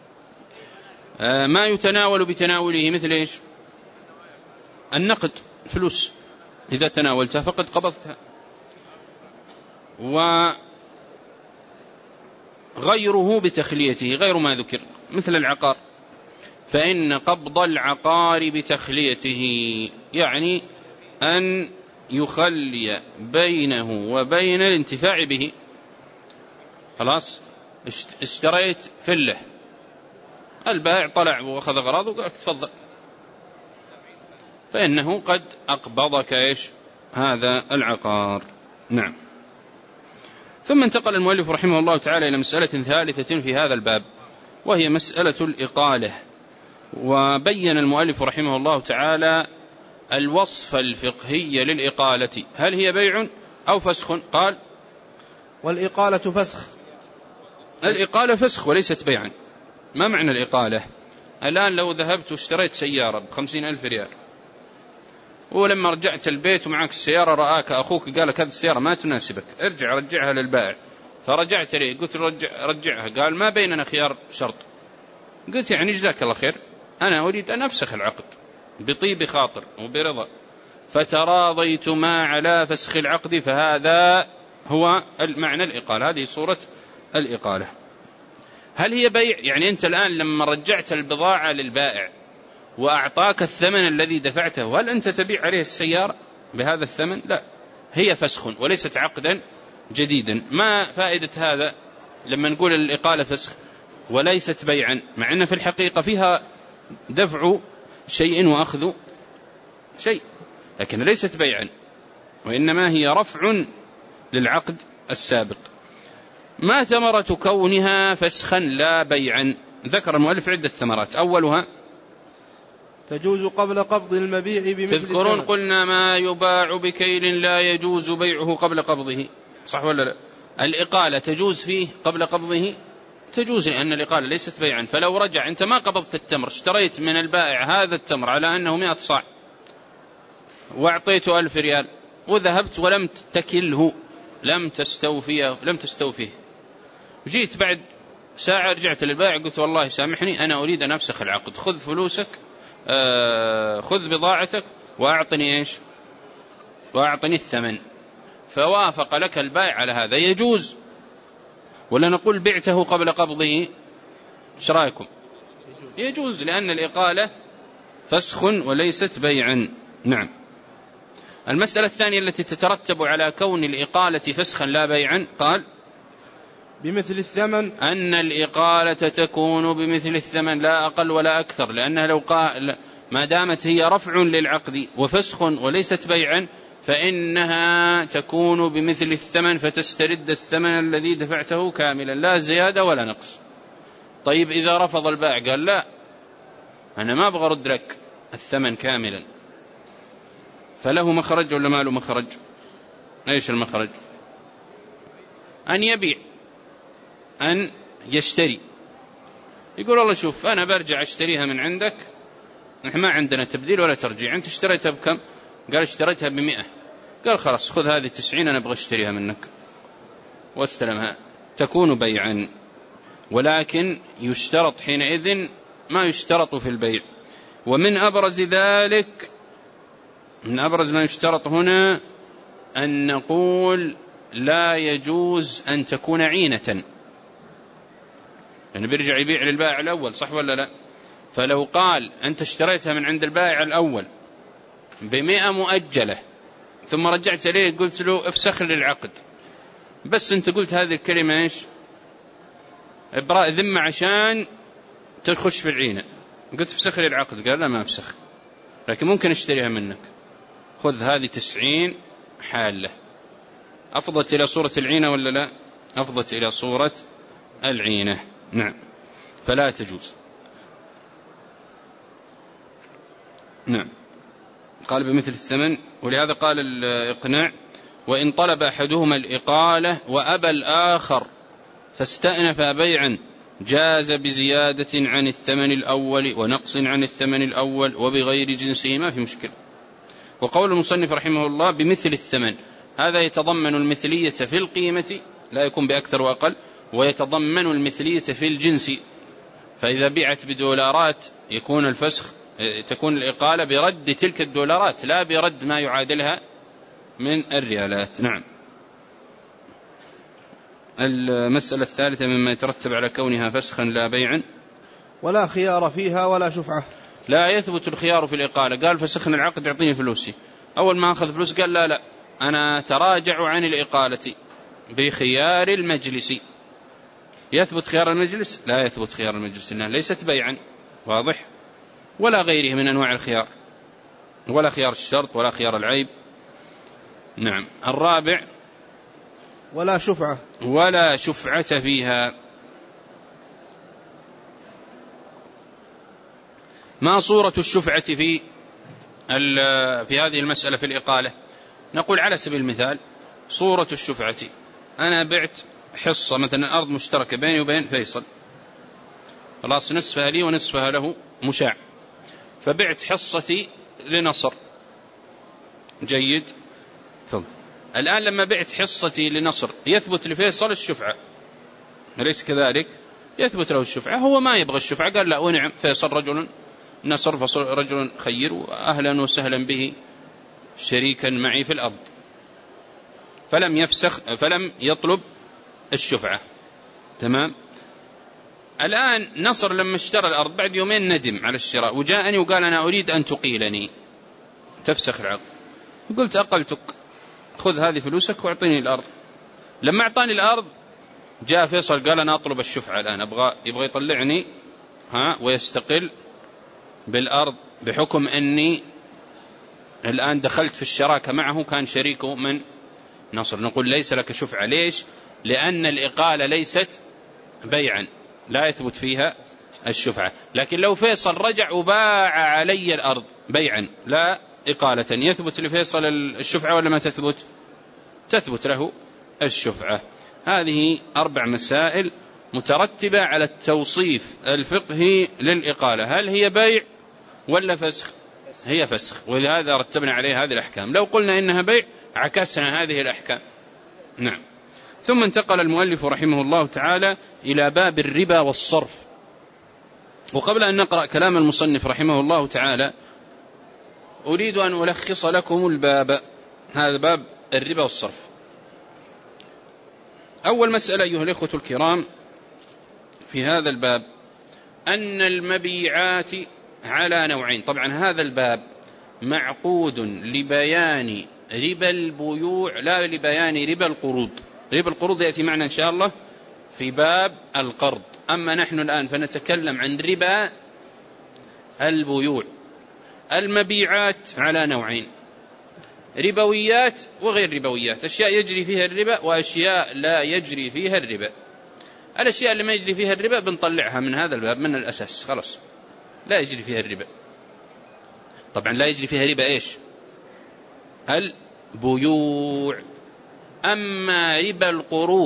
ما يتناول بتناوله مثل إيش؟ النقد، فلوس إذا تناولتها فقد قبضتها. وغيره بتخليته، غير ما ذكر مثل العقار، فإن قبض العقار بتخليته يعني أن يخلي بينه وبين الانتفاع به. خلاص اشتريت فله، البائع طلع وأخذ أغراضه وقال تفضل، فإنه قد أقبضك إيش؟ هذا العقار. نعم. ثم انتقل المؤلف رحمه الله تعالى إلى مسألة ثالثة في هذا الباب، وهي مسألة الإقالة. وبين المؤلف رحمه الله تعالى الوصف الفقهي للإقالة، هل هي بيع أو فسخ؟ قال:
والإقالة فسخ.
الإقالة فسخ وليست بيعا. ما معنى الإقالة؟ الآن لو ذهبت واشتريت سيارة ب50,000 ريال، ولما رجعت البيت ومعك السيارة رآك أخوك قال لك هذه السيارة ما تناسبك، رجعها للبائع. فرجعت ليه قلت رجعها، قال ما بيننا خيار شرط. قلت يعني جزاك الله خير، أنا أريد أن أفسخ العقد بطيب خاطر وبرضا، فتراضيتما على فسخ العقد، فهذا هو المعنى الإقالة. هذه صورة الإقالة. هل هي بيع؟ يعني أنت الآن لما رجعت البضاعة للبائع وأعطاك الثمن الذي دفعته، هل أنت تبيع عليه السيارة بهذا الثمن؟ لا، هي فسخ وليست عقدا جديدا. ما فائدة هذا لما نقول الإقالة فسخ وليست بيعا، مع أن في الحقيقة فيها دفع شيء وأخذ شيء، لكن ليست بيعا، وإنما هي رفع للعقد السابق. ما ثمرة كونها فسخا لا بيعا؟ ذكر المؤلف عدة ثمرات. أولها
تجوز قبل قبض المبيع بمثل
تذكرون
الثمن.
قلنا ما يباع بكيل لا يجوز بيعه قبل قبضه، صح ولا لا؟ الإقالة تجوز فيه قبل قبضه؟ تجوز، لأن الإقالة ليست بيعا. فلو رجع أنت ما قبضت التمر، اشتريت من البائع هذا التمر على أنه 100 صاع وأعطيته 1000 ريال، وذهبت ولم تكله، لم تستوفيه، وجيت بعد ساعة رجعت للبائع قلت والله سامحني أنا أريد أن أفسخ العقد، خذ فلوسك، خذ بضاعتك وأعطني إيش؟ وأعطني الثمن. فوافق لك البائع على هذا، يجوز ولا نقول بعته قبل قبضه؟ ايش رايكم؟ يجوز، لأن الإقالة فسخ وليست بيعا. نعم. المسألة الثانية التي تترتب على كون الإقالة فسخا لا بيعا، قال
بمثل الثمن،
أن الإقالة تكون بمثل الثمن لا أقل ولا أكثر، لأنها لو قال ما دامت هي رفع للعقد وفسخ وليست بيعا فإنها تكون بمثل الثمن، فتسترد الثمن الذي دفعته كاملا لا زيادة ولا نقص. طيب إذا رفض البائع قال لا أنا ما أبغى أرد لك الثمن كاملا، فله مخرج ولا ما له مخرج؟ إيش المخرج؟ أن يبيع أن يشتري، يقول والله شوف أنا برجع أشتريها من عندك، نحن ما عندنا تبديل ولا ترجيع، أنت اشتريتها بكم؟ قال اشتريتها ب100. قال خلاص خذ هذه 90 أنا أبغى أشتريها منك، واستلمها، تكون بيعا. ولكن يشترط حينئذ ما يشترط في البيع. ومن أبرز ذلك، من أبرز ما يشترط هنا أن نقول لا يجوز أن تكون عينة، يعني بيرجع يبيع للبائع الأول، صح ولا لا؟ فلو قال أنت اشتريتها من عند البائع الأول ب100 مؤجلة، ثم رجعت إليه قلت له افسخ لي العقد، بس أنت قلت هذه الكلمة إيش؟ إبراء ذمة عشان تخش في العينة، قلت افسخ لي العقد، قال لا ما افسخ، لكن ممكن اشتريها منك، خذ هذه 90 حالة. أفضت إلى صورة العينة ولا لا؟ أفضت إلى صورة العينة، نعم، فلا تجوز. نعم، قال بمثل الثمن. ولهذا قال الإقناع: وإن طلب أحدهما الإقالة وأبى الآخر فاستأنف بيعا جاز بزيادة عن الثمن الأول ونقص عن الثمن الأول وبغير جنسه، ما في مشكلة. وقول المصنف رحمه الله بمثل الثمن، هذا يتضمن المثلية في القيمة، لا يكون بأكثر وأقل، ويتضمن المثلية في الجنس، فإذا بيعت بدولارات يكون الفسخ، تكون الإقالة برد تلك الدولارات لا برد ما يعادلها من الريالات. نعم. المسألة الثالثة مما يترتب على كونها فسخا لا بيعا:
ولا خيار فيها ولا شفعة.
لا يثبت الخيار في الإقالة. قال فسخنا العقد يعطيني فلوسي، أول ما أخذ فلوس قال لا أنا تراجع عن الإقالة بخيار المجلس. يثبت خيار المجلس؟ لا يثبت خيار المجلس، إنها ليست بيعا، واضح، ولا غيره من أنواع الخيار، ولا خيار الشرط ولا خيار العيب. نعم. الرابع:
ولا شفعة.
ولا شفعة فيها. ما صورة الشفعة في هذه المسألة في الإقالة؟ نقول على سبيل المثال صورة الشفعة: أنا بعت حصة مثلا أرض مشتركة بيني وبين فيصل، خلاص نصفها لي ونصفها له مشاع، فبعت حصتي لنصر. جيد. فضل. الآن لما بعت حصتي لنصر يثبت لفيصل الشفعة، أليس كذلك؟ يثبت له الشفعة، هو ما يبغى الشفعة، قال لا ونعم فيصل رجل نصر رجل خير وأهلا وسهلا به شريكا معي في الأرض، فلم يفسخ، فلم يطلب الشفعة. تمام. الآن نصر لما اشترى الأرض بعد يومين ندم على الشراء وجاءني وقال أنا أريد أن تقيلني، تفسخ العقد. قلت أقلتك، خذ هذه فلوسك واعطيني الأرض. لما أعطاني الأرض جاء فيصل قال أنا أطلب الشفعة الآن، يبغى يطلعني ويستقل بالأرض بحكم أني الآن دخلت في الشراكة معه، كان شريكه من نصر. نقول ليس لك شفعة. ليش؟ لأن الإقالة ليست بيعا، لا يثبت فيها الشفعة. لكن لو فيصل رجع وباع علي الأرض بيعا لا إقالة، يثبت لفيصل الشفعة ولا ما تثبت؟ تثبت له الشفعة. هذه 4 مسائل مترتبة على التوصيف الفقهي للإقالة، هل هي بيع ولا فسخ؟ هي فسخ، ولهذا رتبنا عليه هذه الأحكام. لو قلنا إنها بيع عكسنا هذه الأحكام. نعم. ثم انتقل المؤلف رحمه الله تعالى إلى باب الربا والصرف. وقبل أن نقرأ كلام المصنف رحمه الله تعالى أريد أن ألخص لكم الباب، هذا باب الربا والصرف. أول مسألة أيها الإخوة الكرام في هذا الباب أن المبيعات على نوعين. طبعا هذا الباب معقود لبيان ربا البيوع لا لبيان ربا القروض. ربا القروض يأتي معنا إن شاء الله في باب القرض، أما نحن الآن فنتكلم عن ربا البيوع. المبيعات على نوعين: ربويات وغير ربويات، أشياء يجري فيها الربا وأشياء لا يجري فيها الربا. الأشياء اللي ما يجري فيها الربا بنطلعها من هذا الباب من الأساس، خلاص لا يجري فيها الربا. طبعا لا يجري فيها ربا إيش؟ البيوع. أما ربا القروض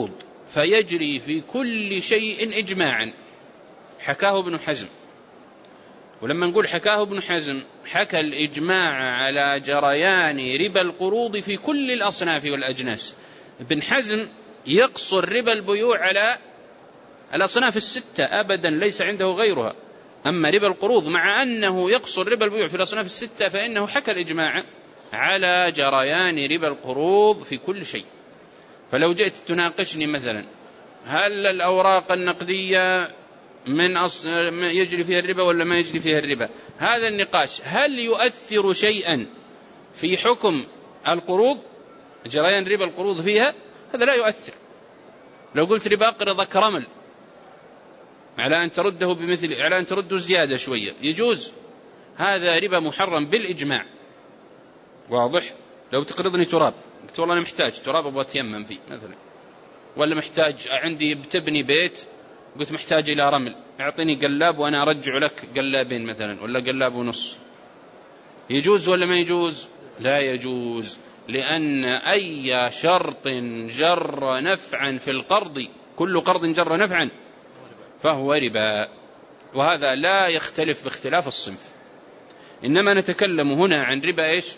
فيجري في كل شيء إجماعا. حكاه ابن حزم، ولما نقول حكاه ابن حزم حكى الإجماع على جريان ربا القروض في كل الأصناف والأجناس. ابن حزم يقصر ربا البيوع على الأصناف الستة أبدا، ليس عنده غيرها. أما ربا القروض مع أنه يقصر ربا البيوع في الأصناف الستة فإنه حكى الإجماع على جريان ربا القروض في كل شيء. فلو جئت تناقشني مثلا هل الأوراق النقدية يجري فيها الربا ولا ما يجري فيها الربا، هذا النقاش هل يؤثر شيئا في حكم القروض، جريان ربا القروض فيها؟ هذا لا يؤثر. لو قلت ربا أقرضك رمل على أن ترده بمثل، على أن ترده زيادة شوية، يجوز، هذا ربا محرم بالإجماع. واضح؟ لو تقرضني تراب، قلت والله أنا محتاج تراب أبغى أتيمم فيه مثلا، ولا محتاج عندي بتبني بيت، قلت محتاج إلى رمل، أعطيني قلاب وأنا أرجع لك قلابين مثلا ولا قلاب ونص، يجوز ولا ما يجوز؟ لا يجوز، لأن أي شرط جر نفعا في القرض، كل قرض جر نفعا فهو ربا، وهذا لا يختلف باختلاف الصنف. إنما نتكلم هنا عن ربا إيش؟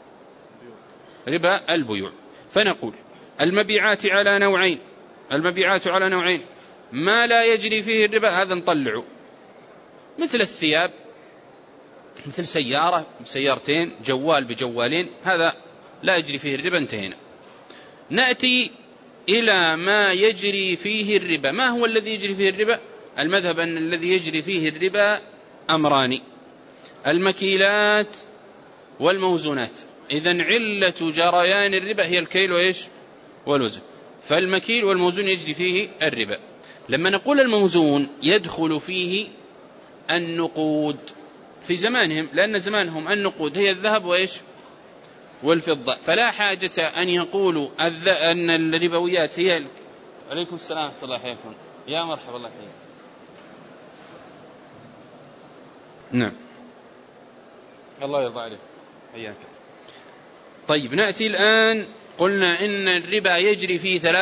ربا البيوع. فنقول المبيعات على نوعين، المبيعات على نوعين، ما لا يجري فيه الربا هذا نطلعه، مثل الثياب، مثل سيارة بسيارتين، جوال بجوالين، هذا لا يجري فيه الربا، انتهينا. نأتي إلى ما يجري فيه الربا. ما هو الذي يجري فيه الربا؟ المذهب أن الذي يجري فيه الربا أمران: المكيلات والموزونات. إذن علة جريان الربا هي الكيل وإيش؟ والوزن. فالمكيل والموزون يجري فيه الربا. لما نقول الموزون يدخل فيه النقود في زمانهم، لأن زمانهم النقود هي الذهب وإيش؟ والفضة، فلا حاجة أن يقولوا أن الربويات هي. عليكم السلام ورحمة الله وبركاته. يا مرحبا، الله يحييك. نعم، الله يرضى عليك، حياك. طيب، نأتي الآن، قلنا إن الربا يجري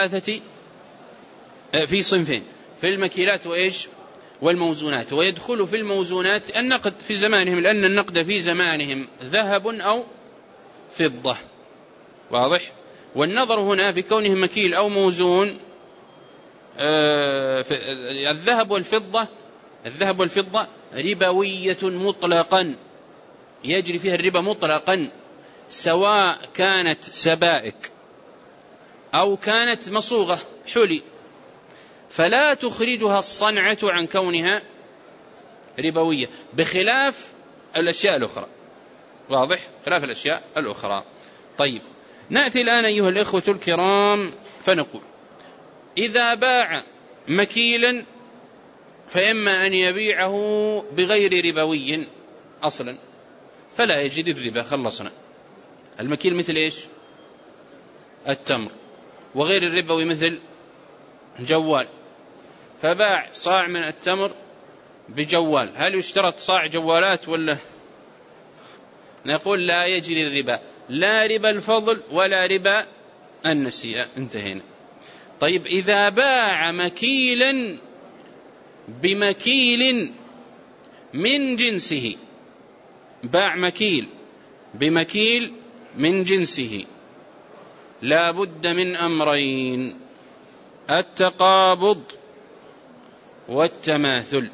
في صنفين، في المكيلات وإيش؟ والموزونات. ويدخل في الموزونات النقد في زمانهم، لأن النقد في زمانهم ذهب أو فضة. واضح؟ والنظر هنا في كونه مكيل أو موزون، الذهب والفضة ربوية مطلقا، يجري فيها الربا مطلقا، سواء كانت سبائك أو كانت مصوغة حلي، فلا تخرجها الصنعة عن كونها ربوية، بخلاف الأشياء الأخرى. واضح؟ خلاف الأشياء الأخرى. طيب، نأتي الآن أيها الإخوة الكرام فنقول: إذا باع مكيلا فإما أن يبيعه بغير ربوي أصلا فلا يجري الربا، خلصنا. المكيل مثل إيش؟ التمر، وغير الربوي مثل جوال، فباع صاع من التمر بجوال، هل يشترط صاع جوالات ولا؟ نقول لا يجري الربا، لا ربا الفضل ولا ربا النسيئة، انتهينا. طيب، إذا باع مكيلا بمكيل من جنسه، باع مكيل بمكيل من جنسه، لا بد من أمرين: التقابض والتماثل.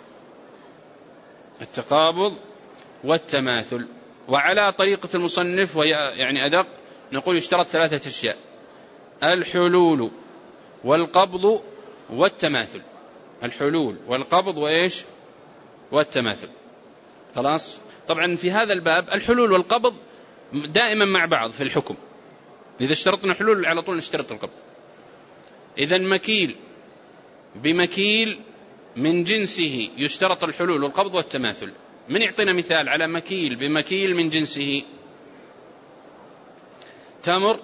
التقابض والتماثل. وعلى طريقة المصنف وهي يعني أدق، نقول يشترط 3 أشياء: الحلول والقبض والتماثل. الحلول والقبض وإيش؟ والتماثل. خلاص؟ طبعا في هذا الباب الحلول والقبض دائما مع بعض في الحكم، إذا اشترطنا حلول على طول نشترط القبض. إذن مكيل بمكيل من جنسه يشترط الحلول والقبض والتماثل. من يعطينا مثال على مكيل بمكيل من جنسه؟ تمر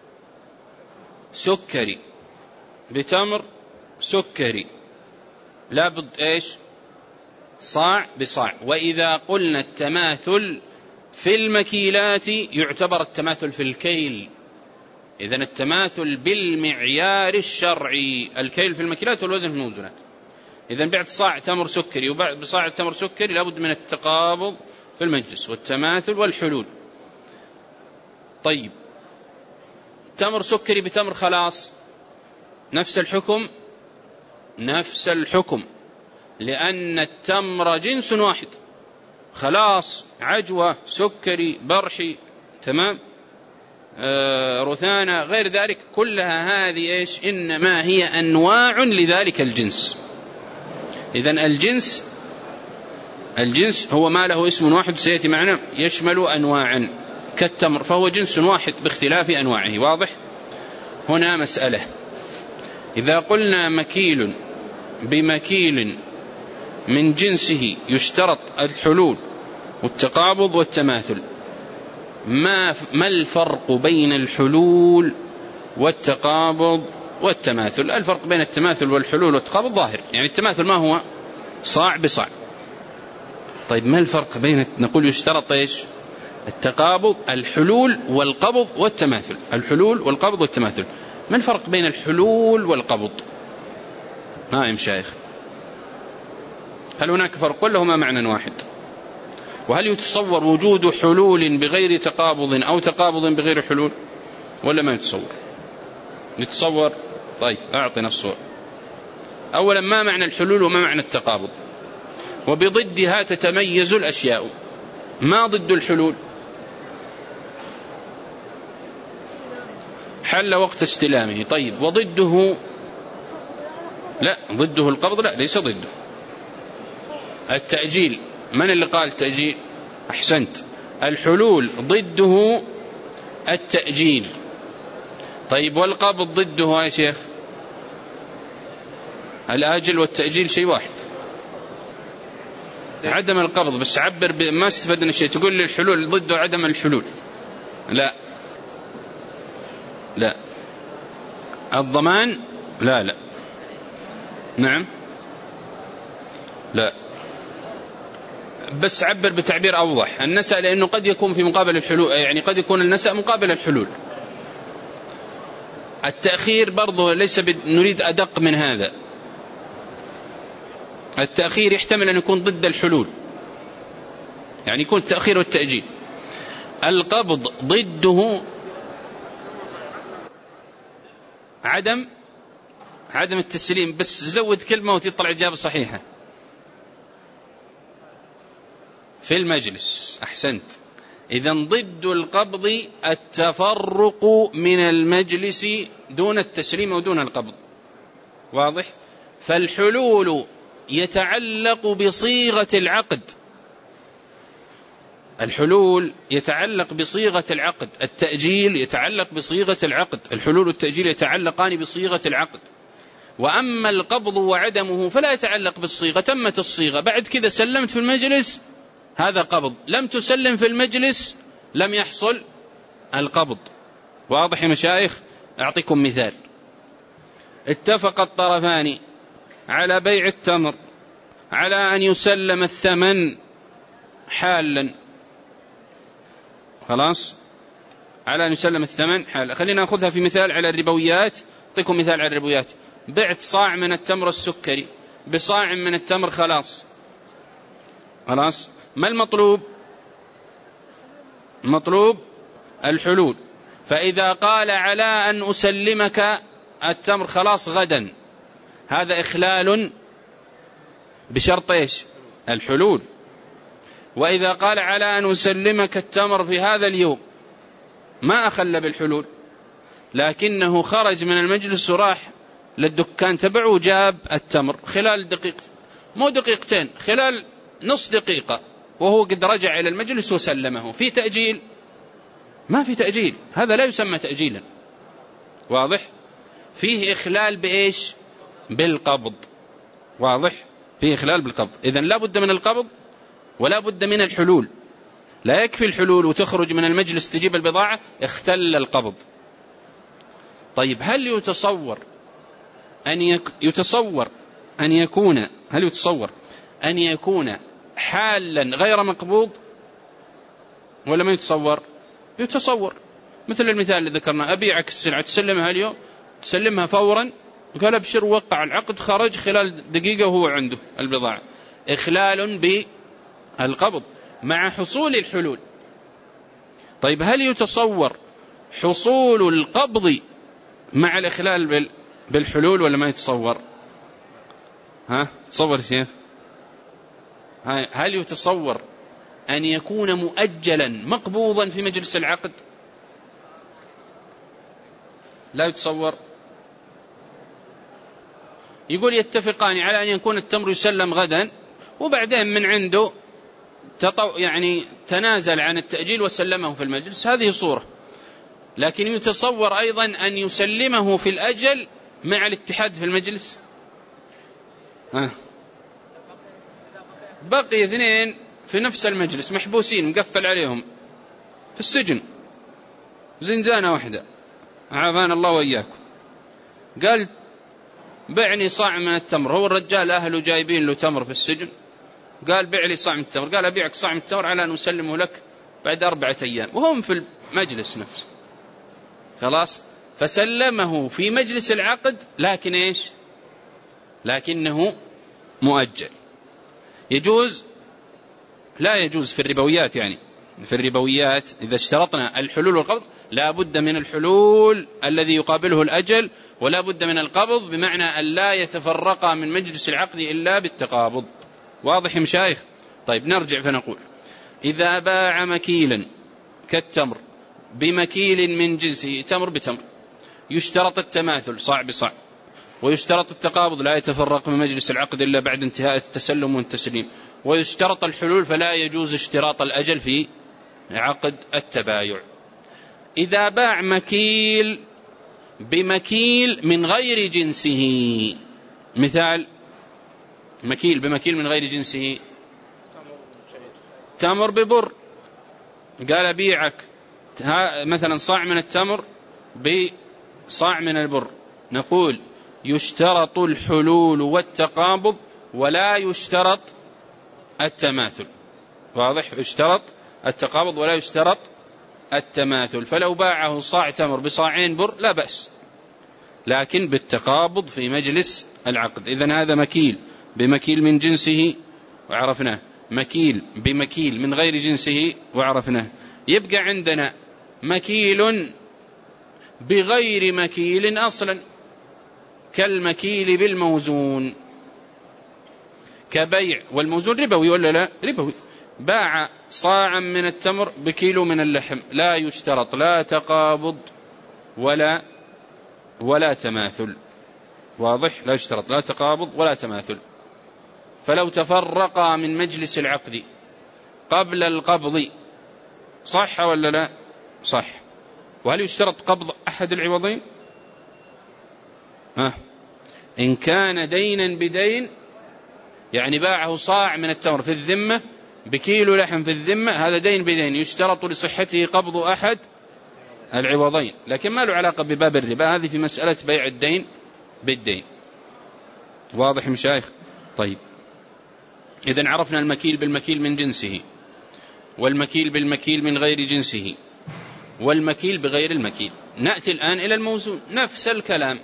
سكري بتمر سكري، لابد إيش؟ صاع بصاع. وإذا قلنا التماثل في المكيلات يعتبر التماثل في الكيل، إذن التماثل بالمعيار الشرعي، الكيل في المكيلات والوزن في الموزونات. إذن بعد صاع تمر سكري وبعد بصاع تمر سكري لابد من التقابض في المجلس والتماثل والحلول. طيب تمر سكري بتمر خلاص نفس الحكم، نفس الحكم، لأن التمر جنس واحد، خلاص عجوة سكري برحي تمام رثانة غير ذلك، كلها هذه إيش؟ إنما هي أنواع لذلك الجنس. إذن الجنس هو ما له اسم واحد سيأتي معنا يشمل أنواعا كالتمر، فهو جنس واحد باختلاف أنواعه. واضح؟ هنا مسألة، إذا قلنا مكيل بمكيل من جنسه يشترط الحلول والتقابض والتماثل، ما الفرق بين الحلول والتقابض والتماثل؟ الفرق بين التماثل والحلول والتقابض ظاهر، يعني التماثل ما هو؟ صاع بصاع. طيب ما الفرق بين نقول يشترط إيش؟ التقابض، الحلول والقبض والتماثل، الحلول والقبض والتماثل، ما الفرق بين الحلول والقبض؟ يا مشايخ، هل هناك فرق ولا هما معنى واحد؟ وهل يتصور وجود حلول بغير تقابض أو تقابض بغير حلول ولا ما يتصور؟ يتصور. طيب أعطنا الصور. أولا ما معنى الحلول وما معنى التقابض؟ وبضدها تتميز الأشياء. ما ضد الحلول؟ حل وقت استلامه. طيب وضده؟ لا، ضده القبض؟ لا، ليس ضده. التأجيل، من اللي قال التأجيل؟ أحسنت، الحلول ضده التأجيل. طيب والقبض ضده يا شيخ؟ الآجل والتأجيل شيء واحد، عدم القبض. بس عبر ما استفدنا شيء، تقول لي الحلول ضده عدم الحلول. لا لا. الضمان؟ لا لا. نعم لا. بس عبر بتعبير أوضح. النسأ لأنه قد يكون في مقابل الحلول، يعني قد يكون النسأ مقابل الحلول. التأخير برضو ليس نريد أدق من هذا. التأخير يحتمل أن يكون ضد الحلول، يعني يكون التأخير والتأجيل. القبض ضده عدم التسليم. بس زود كلمة وتطلع إجابة صحيحة. في المجلس. أحسنت. إذن ضد القبض التفرق من المجلس دون التسليم ودون القبض. واضح؟ فالحلول يتعلق بصيغة العقد، الحلول يتعلق بصيغة العقد، التأجيل يتعلق بصيغة العقد، الحلول والتأجيل يتعلقان بصيغة العقد. وأما القبض وعدمه فلا يتعلق بالصيغة، تمت الصيغة بعد كذا سلمت في المجلس هذا قبض، لم تسلم في المجلس لم يحصل القبض. واضح يا مشايخ؟ أعطيكم مثال. اتفق الطرفان على بيع التمر على أن يسلم الثمن حالا، خلاص، على أن يسلم الثمن حالا. خلينا نأخذها في مثال على الربويات. أعطيكم مثال على الربويات. بعت صاع من التمر السكري بصاع من التمر خلاص، ما المطلوب؟ مطلوب الحلول. فإذا قال على أن أسلمك التمر خلاص غدا، هذا إخلال بشرط إيش؟ الحلول. وإذا قال على أن أسلمك التمر في هذا اليوم، ما أخل بالحلول، لكنه خرج من المجلس وراح للدكان تبعه وجاب التمر خلال دقيقة، مو دقيقتين، خلال نص دقيقة، وهو قد رجع إلى المجلس وسلمه. في تأجيل؟ ما في تأجيل، هذا لا يسمى تأجيلا. واضح؟ فيه إخلال بإيش؟ بالقبض. واضح؟ فيه إخلال بالقبض. إذن لا بد من القبض ولا بد من الحلول. لا يكفي الحلول وتخرج من المجلس تجيب البضاعة، اختل القبض. طيب هل يتصور أن يكون حالا غير مقبوض ولا ما يتصور؟ يتصور. مثل المثال اللي ذكرنا، أبيعك السلعة تسلمها اليوم، تسلمها فورا، قال أبشر، وقع العقد، خرج خلال دقيقة وهو عنده البضاعة. إخلال بالقبض مع حصول الحلول. طيب هل يتصور حصول القبض مع الإخلال بالحلول ولا ما يتصور؟ تصور شيخ، هل يتصور أن يكون مؤجلا مقبوضا في مجلس العقد؟ لا يتصور. يقول يتفقان على أن يكون التمر يسلم غدا، وبعدين من عنده يعني تنازل عن التأجيل وسلمه في المجلس، هذه صورة. لكن يتصور أيضا أن يسلمه في الأجل مع الاتحاد في المجلس. بقي اثنين في نفس المجلس محبوسين مقفل عليهم في السجن، زنزانة واحدة، عافانا الله وإياكم. قال بعني صاع من التمر، هو الرجال أهله جايبين له تمر في السجن، قال بيع لي صاع من التمر، قال أبيعك صاع من التمر على أن أسلمه لك بعد 4 أيام، وهم في المجلس نفسه. خلاص، فسلمه في مجلس العقد، لكن إيش؟ لكنه مؤجل. يجوز؟ لا يجوز في الربويات. يعني في الربويات إذا اشترطنا الحلول والقبض لا بد من الحلول الذي يقابله الأجل، ولا بد من القبض، بمعنى أن لا يتفرقا من مجلس العقد إلا بالتقابض. واضح مشايخ؟ طيب نرجع فنقول إذا باع مكيلا كالتمر بمكيل من جنسه، تمر بتمر، يشترط التماثل صاع بصاع، ويشترط التقابض لا يتفرق من مجلس العقد إلا بعد انتهاء التسلم والتسليم، ويشترط الحلول فلا يجوز اشتراط الأجل في عقد التبايع. إذا باع مكيل بمكيل من غير جنسه، مثال مكيل بمكيل من غير جنسه، تمر ببر، قال أبيعك مثلا صاع من التمر بصاع من البر، نقول يشترط الحلول والتقابض ولا يشترط التماثل. واضح؟ يشترط التقابض ولا يشترط التماثل. فلو باعه صاع تمر بصاعين بر لا بأس، لكن بالتقابض في مجلس العقد. إذن هذا مكيل بمكيل من جنسه وعرفناه، مكيل بمكيل من غير جنسه وعرفناه. يبقى عندنا مكيل بغير مكيل أصلا، كالمكيل بالموزون، كبيع، والموزون ربوي ولا لا؟ ربوي. باع صاعا من التمر بكيلو من اللحم، لا يشترط لا تقابض ولا تماثل. واضح؟ لا يشترط لا تقابض ولا تماثل. فلو تفرقا من مجلس العقد قبل القبض صح ولا لا؟ صح. وهل يشترط قبض أحد العوضين؟ إن كان دينا بدين، يعني باعه صاع من التمر في الذمة بكيلو لحم في الذمة، هذا دين بدين، يشترط لصحته قبض أحد العوضين، لكن ما له علاقة بباب الربا، هذه في مسألة بيع الدين بالدين. واضح مشايخ؟ طيب، إذن عرفنا المكيل بالمكيل من جنسه، والمكيل بالمكيل من غير جنسه، والمكيل بغير المكيل. نأتي الآن إلى الموزون، نفس الكلام،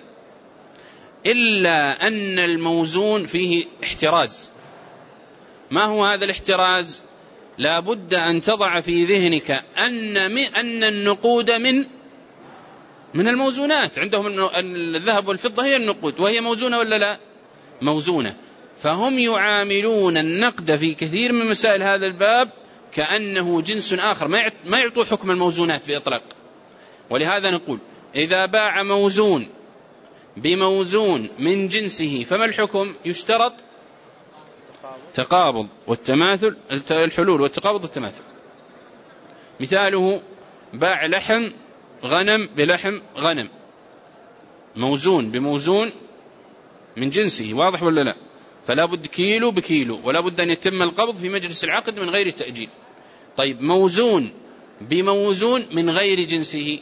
إلا أن الموزون فيه احتراز. ما هو هذا الاحتراز؟ لا بد أن تضع في ذهنك أن النقود من الموزونات، عندهم الذهب والفضة هي النقود، وهي موزونة ولا لا؟ موزونة. فهم يعاملون النقد في كثير من مسائل هذا الباب كأنه جنس آخر، ما يعطوا حكم الموزونات بإطلاق. ولهذا نقول إذا باع موزون بموزون من جنسه فما الحكم؟ يشترط تقابض والتماثل، الحلول والتقابض والتماثل. مثاله باع لحم غنم بلحم غنم، موزون بموزون من جنسه، واضح ولا لا؟ فلا بد كيلو بكيلو، ولا بد أن يتم القبض في مجلس العقد من غير تأجيل. طيب موزون بموزون من غير جنسه،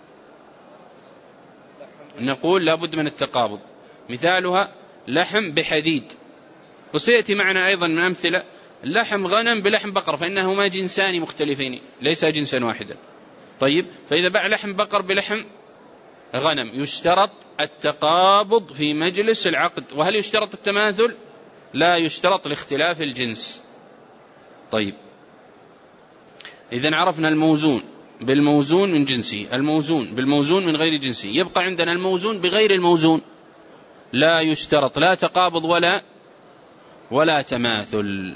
نقول لا بد من التقابض. مثالها لحم بحديد، وسيأتي معنا أيضا من أمثلة لحم غنم بلحم بقرة، فإنهما جنسان مختلفين ليس جنسا واحدا. طيب، فإذا باع لحم بقر بلحم غنم يشترط التقابض في مجلس العقد. وهل يشترط التماثل؟ لا يشترط لاختلاف الجنس. طيب، إذن عرفنا الموزون بالموزون من جنسه، الموزون بالموزون من غير جنسه. يبقى عندنا الموزون بغير الموزون، لا يشترط لا تقابض ولا تماثل.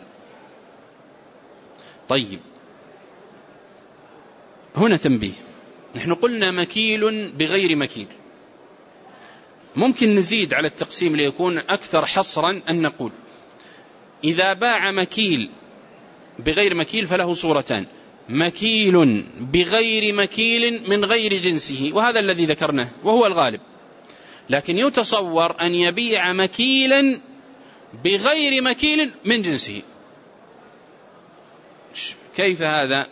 طيب، هنا تنبيه، نحن قلنا مكيل بغير مكيل. ممكن نزيد على التقسيم ليكون أكثر حصرا أن نقول إذا باع مكيل بغير مكيل فله صورتان: مكيل بغير مكيل من غير جنسه، وهذا الذي ذكرناه وهو الغالب. لكن يتصور أن يبيع مكيلا بغير مكيل من جنسه. كيف هذا؟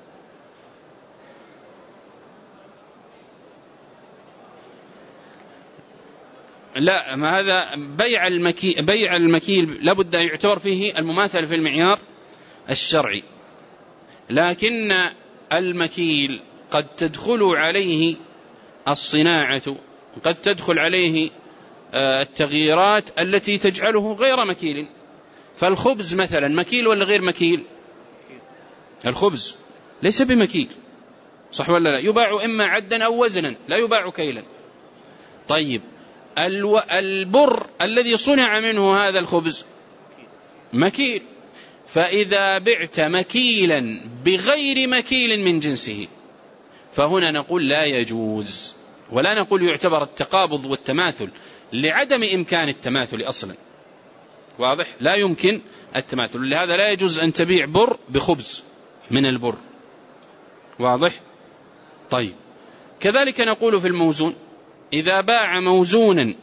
لا، ما هذا بيع المكيل لابد أن يعتبر فيه المماثل في المعيار الشرعي. لكن المكيل قد تدخل عليه الصناعة، قد تدخل عليه التغييرات التي تجعله غير مكيل. فالخبز مثلا مكيل ولا غير مكيل؟ الخبز ليس بمكيل، صح ولا لا؟ يباع إما عدا أو وزنا، لا يباع كيلا. طيب، البر الذي صنع منه هذا الخبز مكيل. فإذا بعت مكيلا بغير مكيل من جنسه فهنا نقول لا يجوز، ولا نقول يعتبر التقابض والتماثل لعدم إمكان التماثل أصلا. واضح؟ لا يمكن التماثل، لهذا لا يجوز أن تبيع بر بخبز من البر. واضح؟ طيب، كذلك نقول في الموزون: إذا باع موزونا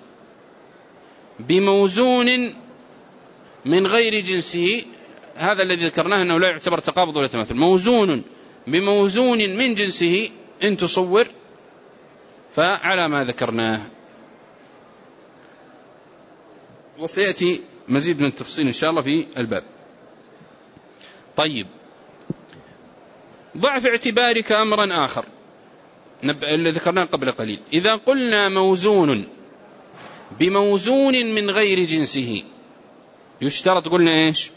بموزون من غير جنسه، هذا الذي ذكرناه أنه لا يعتبر تقابض ولا تماثل. موزون بموزون من جنسه إن تصور فعلى ما ذكرناه. وسيأتي مزيد من التفصيل إن شاء الله في الباب. طيب، ضع في اعتبارك أمرا آخر اللي ذكرناه قبل قليل. إذا قلنا موزون بموزون من غير جنسه يشترط، قلنا إيش؟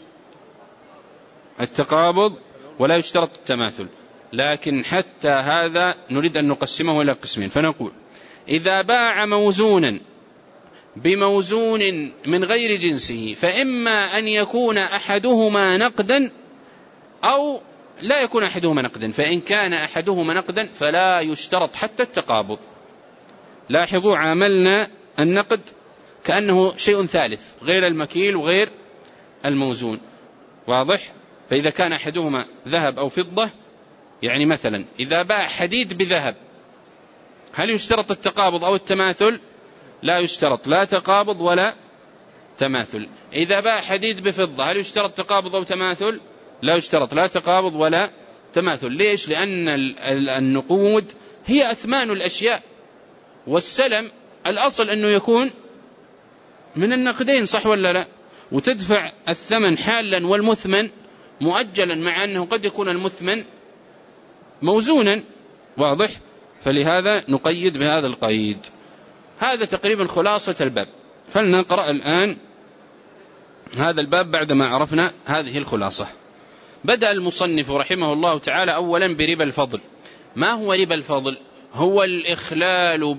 التقابض ولا يشترط التماثل. لكن حتى هذا نريد أن نقسمه إلى قسمين، فنقول: إذا باع موزونا بموزون من غير جنسه فإما أن يكون أحدهما نقدا أو لا يكون أحدهما نقدا. فإن كان أحدهما نقدا فلا يشترط حتى التقابض. لاحظوا، عاملنا النقد كأنه شيء ثالث غير المكيل وغير الموزون. واضح؟ فإذا كان أحدهما ذهب أو فضة، يعني مثلا إذا باع حديد بذهب هل يشترط التقابض أو التماثل؟ لا يشترط لا تقابض ولا تماثل. إذا باع حديد بفضة هل يشترط تقابض أو تماثل؟ لا يشترط لا تقابض ولا تماثل. ليش؟ لأن النقود هي أثمان الأشياء، والسلم الأصل أنه يكون من النقدين، صح ولا لا؟ وتدفع الثمن حالا والمثمن مؤجلا، مع أنه قد يكون المثمن موزونا. واضح؟ فلهذا نقيد بهذا القيد. هذا تقريبا خلاصة الباب. فلنقرأ الآن هذا الباب بعدما عرفنا هذه الخلاصة. بدأ المصنف رحمه الله تعالى أولا بربا الفضل. ما هو ربا الفضل؟ هو الإخلال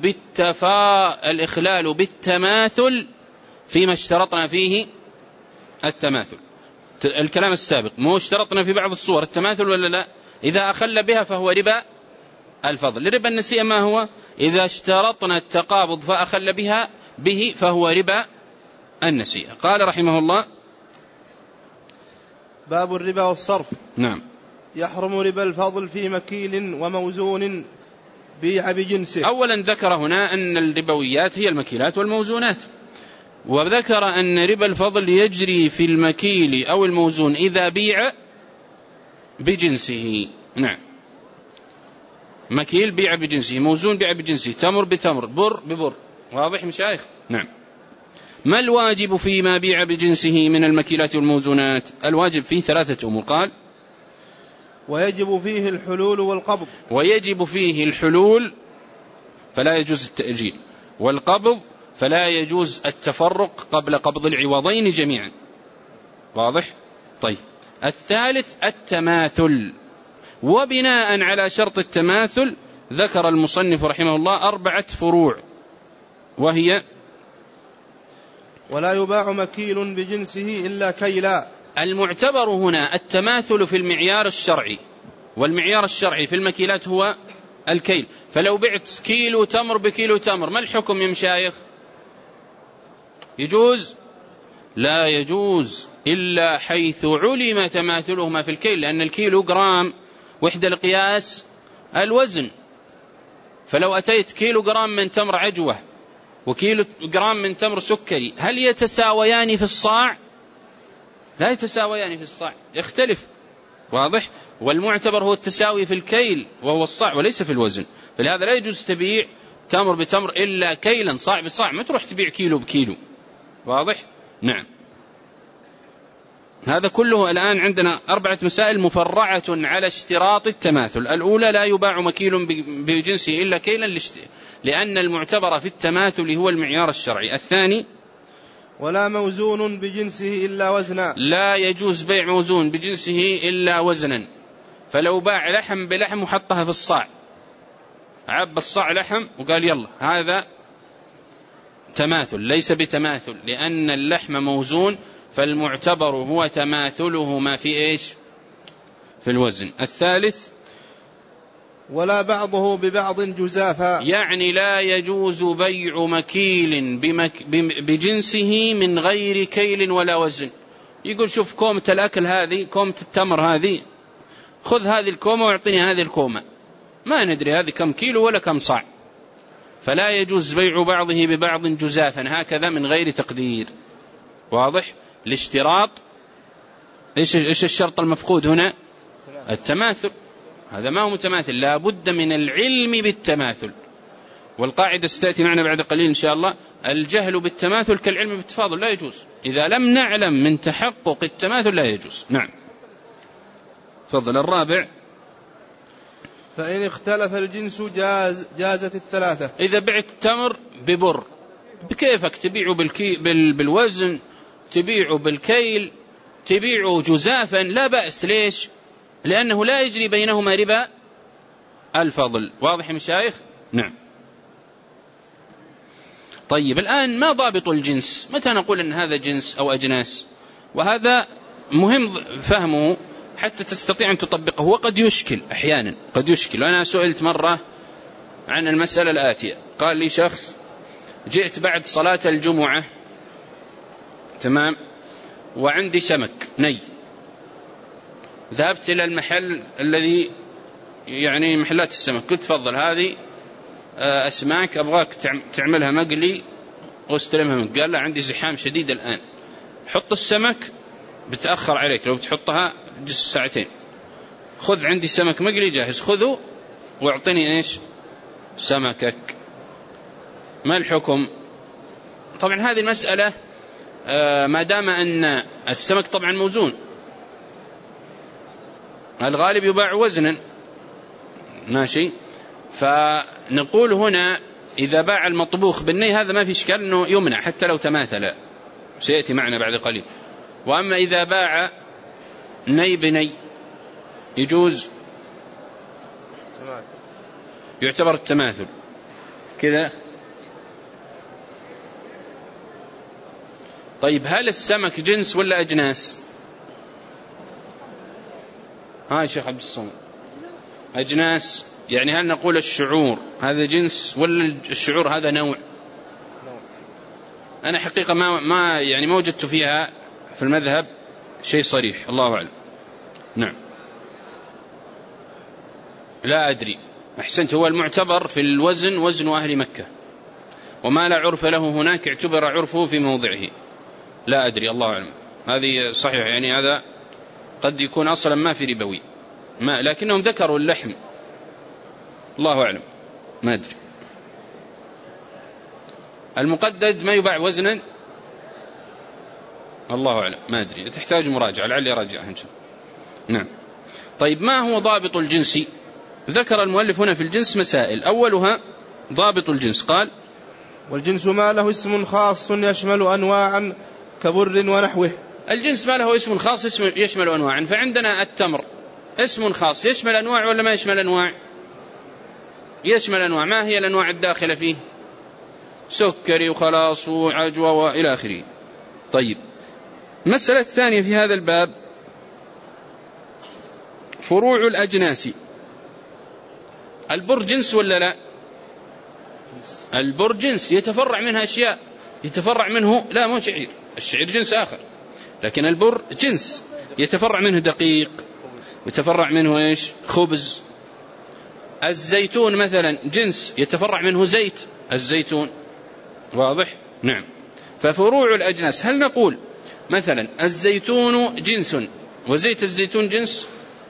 بالتماثل فيما اشترطنا فيه التماثل. الكلام السابق مو اشترطنا في بعض الصور التماثل ولا لا؟ إذا أخل بها فهو ربا الفضل. ربا النسيئة ما هو؟ إذا اشترطنا التقابض فأخل به فهو ربا النسيئة. قال رحمه الله:
باب الربا والصرف.
نعم.
يحرم ربا الفضل في مكيل وموزون بيع بجنسه.
أولا ذكر هنا أن الربويات هي المكيلات والموزونات، وذكر أن ربا الفضل يجري في المكيل أو الموزون إذا بيع بجنسه. نعم، مكيل بيع بجنسه، موزون بيع بجنسه، تمر بتمر، بر ببر. واضح مشايخ؟ نعم. ما الواجب فيما بيع بجنسه من المكيلات والموزونات؟ الواجب فيه 3 أمور. قال:
ويجب فيه الحلول والقبض.
ويجب فيه الحلول فلا يجوز التأجيل، والقبض فلا يجوز التفرق قبل قبض العوضين جميعا. واضح؟ طيب، الثالث التماثل. وبناء على شرط التماثل ذكر المصنف رحمه الله 4 فروع، وهي:
ولا يباع مكيل بجنسه إلا كيلا.
المعتبر هنا التماثل في المعيار الشرعي، والمعيار الشرعي في المكيلات هو الكيل. فلو بعت كيلو تمر بكيلو تمر، ما الحكم يا مشايخ؟ يجوز؟ لا يجوز إلا حيث علم تماثلهما في الكيل، لأن الكيلو جرام، وحدة القياس الوزن. فلو أتيت كيلو جرام من تمر عجوة وكيلو جرام من تمر سكري، هل يتساويان في الصاع؟ لا يتساويان في الصاع، يختلف. واضح؟ والمعتبر هو التساوي في الكيل وهو الصاع وليس في الوزن. فلهذا لا يجوز تبيع تمر بتمر إلا كيلا، صاع بصاع، ما تروح تبيع كيلو بكيلو. واضح؟ نعم. هذا كله الآن عندنا 4 مسائل مفرعة على اشتراط التماثل. الأولى: لا يباع مكيل بجنسه إلا كيلا، لأن المعتبر في التماثل هو المعيار الشرعي. الثاني:
ولا موزون بجنسه إلا وزنا. لا
يجوز بيع موزون بجنسه إلا وزنا. فلو باع لحم بلحم وحطها في الصاع، عب الصاع لحم وقال يلا، هذا تماثل. ليس بتماثل، لأن اللحم موزون، فالمعتبر هو تماثله ما في إيش؟ في الوزن. الثالث:
ولا بعضه ببعض جزافا.
يعني لا يجوز بيع مكيل بجنسه من غير كيل ولا وزن. يقول شوف كومة الأكل هذه، كومة التمر هذه، خذ هذه الكومة واعطني هذه الكومة، ما ندري هذه كم كيلو ولا كم صاع. فلا يجوز بيع بعضه ببعض جزافا هكذا من غير تقدير. واضح؟ الاشتراط إيش الشرط المفقود هنا؟ التماثل. هذا ما هو متماثل، لا بد من العلم بالتماثل. والقاعدة ستأتي معنا بعد قليل إن شاء الله: الجهل بالتماثل كالعلم بالتفاضل، لا يجوز. إذا لم نعلم من تحقق التماثل لا يجوز. نعم. تفضل. الرابع:
فإن اختلف الجنس جازت الثلاثة.
إذا بعت تمر ببر بكيفك، تبيعه بالوزن، تبيعه بالكيل، تبيعه جزافا، لا بأس. ليش؟ لأنه لا يجري بينهما ربا الفضل. واضح يا مشايخ؟ نعم. طيب، الآن ما ضابط الجنس؟ متى نقول أن هذا جنس أو أجناس؟ وهذا مهم فهمه حتى تستطيع أن تطبقه. وقد يشكل أحيانا، قد يشكل. وأنا سئلت مرة عن المسألة الآتية. قال لي شخص: جئت بعد صلاة الجمعة، تمام، وعندي سمك ني، ذهبت إلى المحل الذي يعني محلات السمك، قلت تفضل هذه أسماك أبغاك تعملها مقلي واستلمها منك. قال لا، عندي زحام شديد الآن، حط السمك، بتأخر عليك لو بتحطها جس ساعتين، خذ عندي سمك مقلي جاهز، خذه واعطني إيش؟ سمكك. ما الحكم؟ طبعا هذه المسألة ما دام أن السمك طبعا موزون، الغالب يباع وزنا، ماشي. فنقول هنا إذا باع المطبوخ بالني هذا ما في إشكال أنه يمنع حتى لو تماثل، سيأتي معنا بعد قليل. وأما إذا باع ني بني يجوز، يعتبر التماثل كذا. طيب، هل السمك جنس ولا أجناس؟ يا شيخ عبد الصمد، أجناس. يعني هل نقول الشعور هذا جنس ولا الشعور هذا نوع؟ أنا حقيقة ما وجدت فيها في المذهب شيء صريح، الله أعلم. نعم، لا أدري. أحسنت. هو المعتبر في الوزن وزن أهل مكة، وما لا عرف له هناك اعتبر عرفه في موضعه. لا أدري، الله أعلم. هذه صحيح، يعني هذا قد يكون أصلا ما في ربوي، لكنهم ذكروا اللحم، الله أعلم، ما أدري. المقدد ما يباع وزنا، الله أعلم، ما أدري، تحتاج مراجعة، لعلي راجع إن شاء الله. نعم. طيب ما هو ضابط الجنس؟ ذكر المؤلف هنا في الجنس مسائل، أولها ضابط الجنس، قال:
والجنس ما له اسم خاص يشمل أنواعا كبر ونحوه.
الجنس ما له اسم خاص يشمل أنواعا، فعندنا التمر اسم خاص يشمل أنواع ولا ما يشمل أنواع؟ يشمل أنواع. ما هي الأنواع الداخلة فيه؟ سكري وخلاص وعجوة وإلى آخره. طيب المسألة الثانية في هذا الباب فروع الأجناس. البر جنس ولا لا؟ البر جنس، يتفرع منها أشياء، يتفرع منه، لا مو شعير، الشعير جنس آخر، لكن البر جنس يتفرع منه دقيق، يتفرع منه إيش؟ خبز. الزيتون مثلا جنس يتفرع منه زيت الزيتون، واضح؟ نعم. ففروع الأجناس، هل نقول مثلا الزيتون جنس وزيت الزيتون جنس؟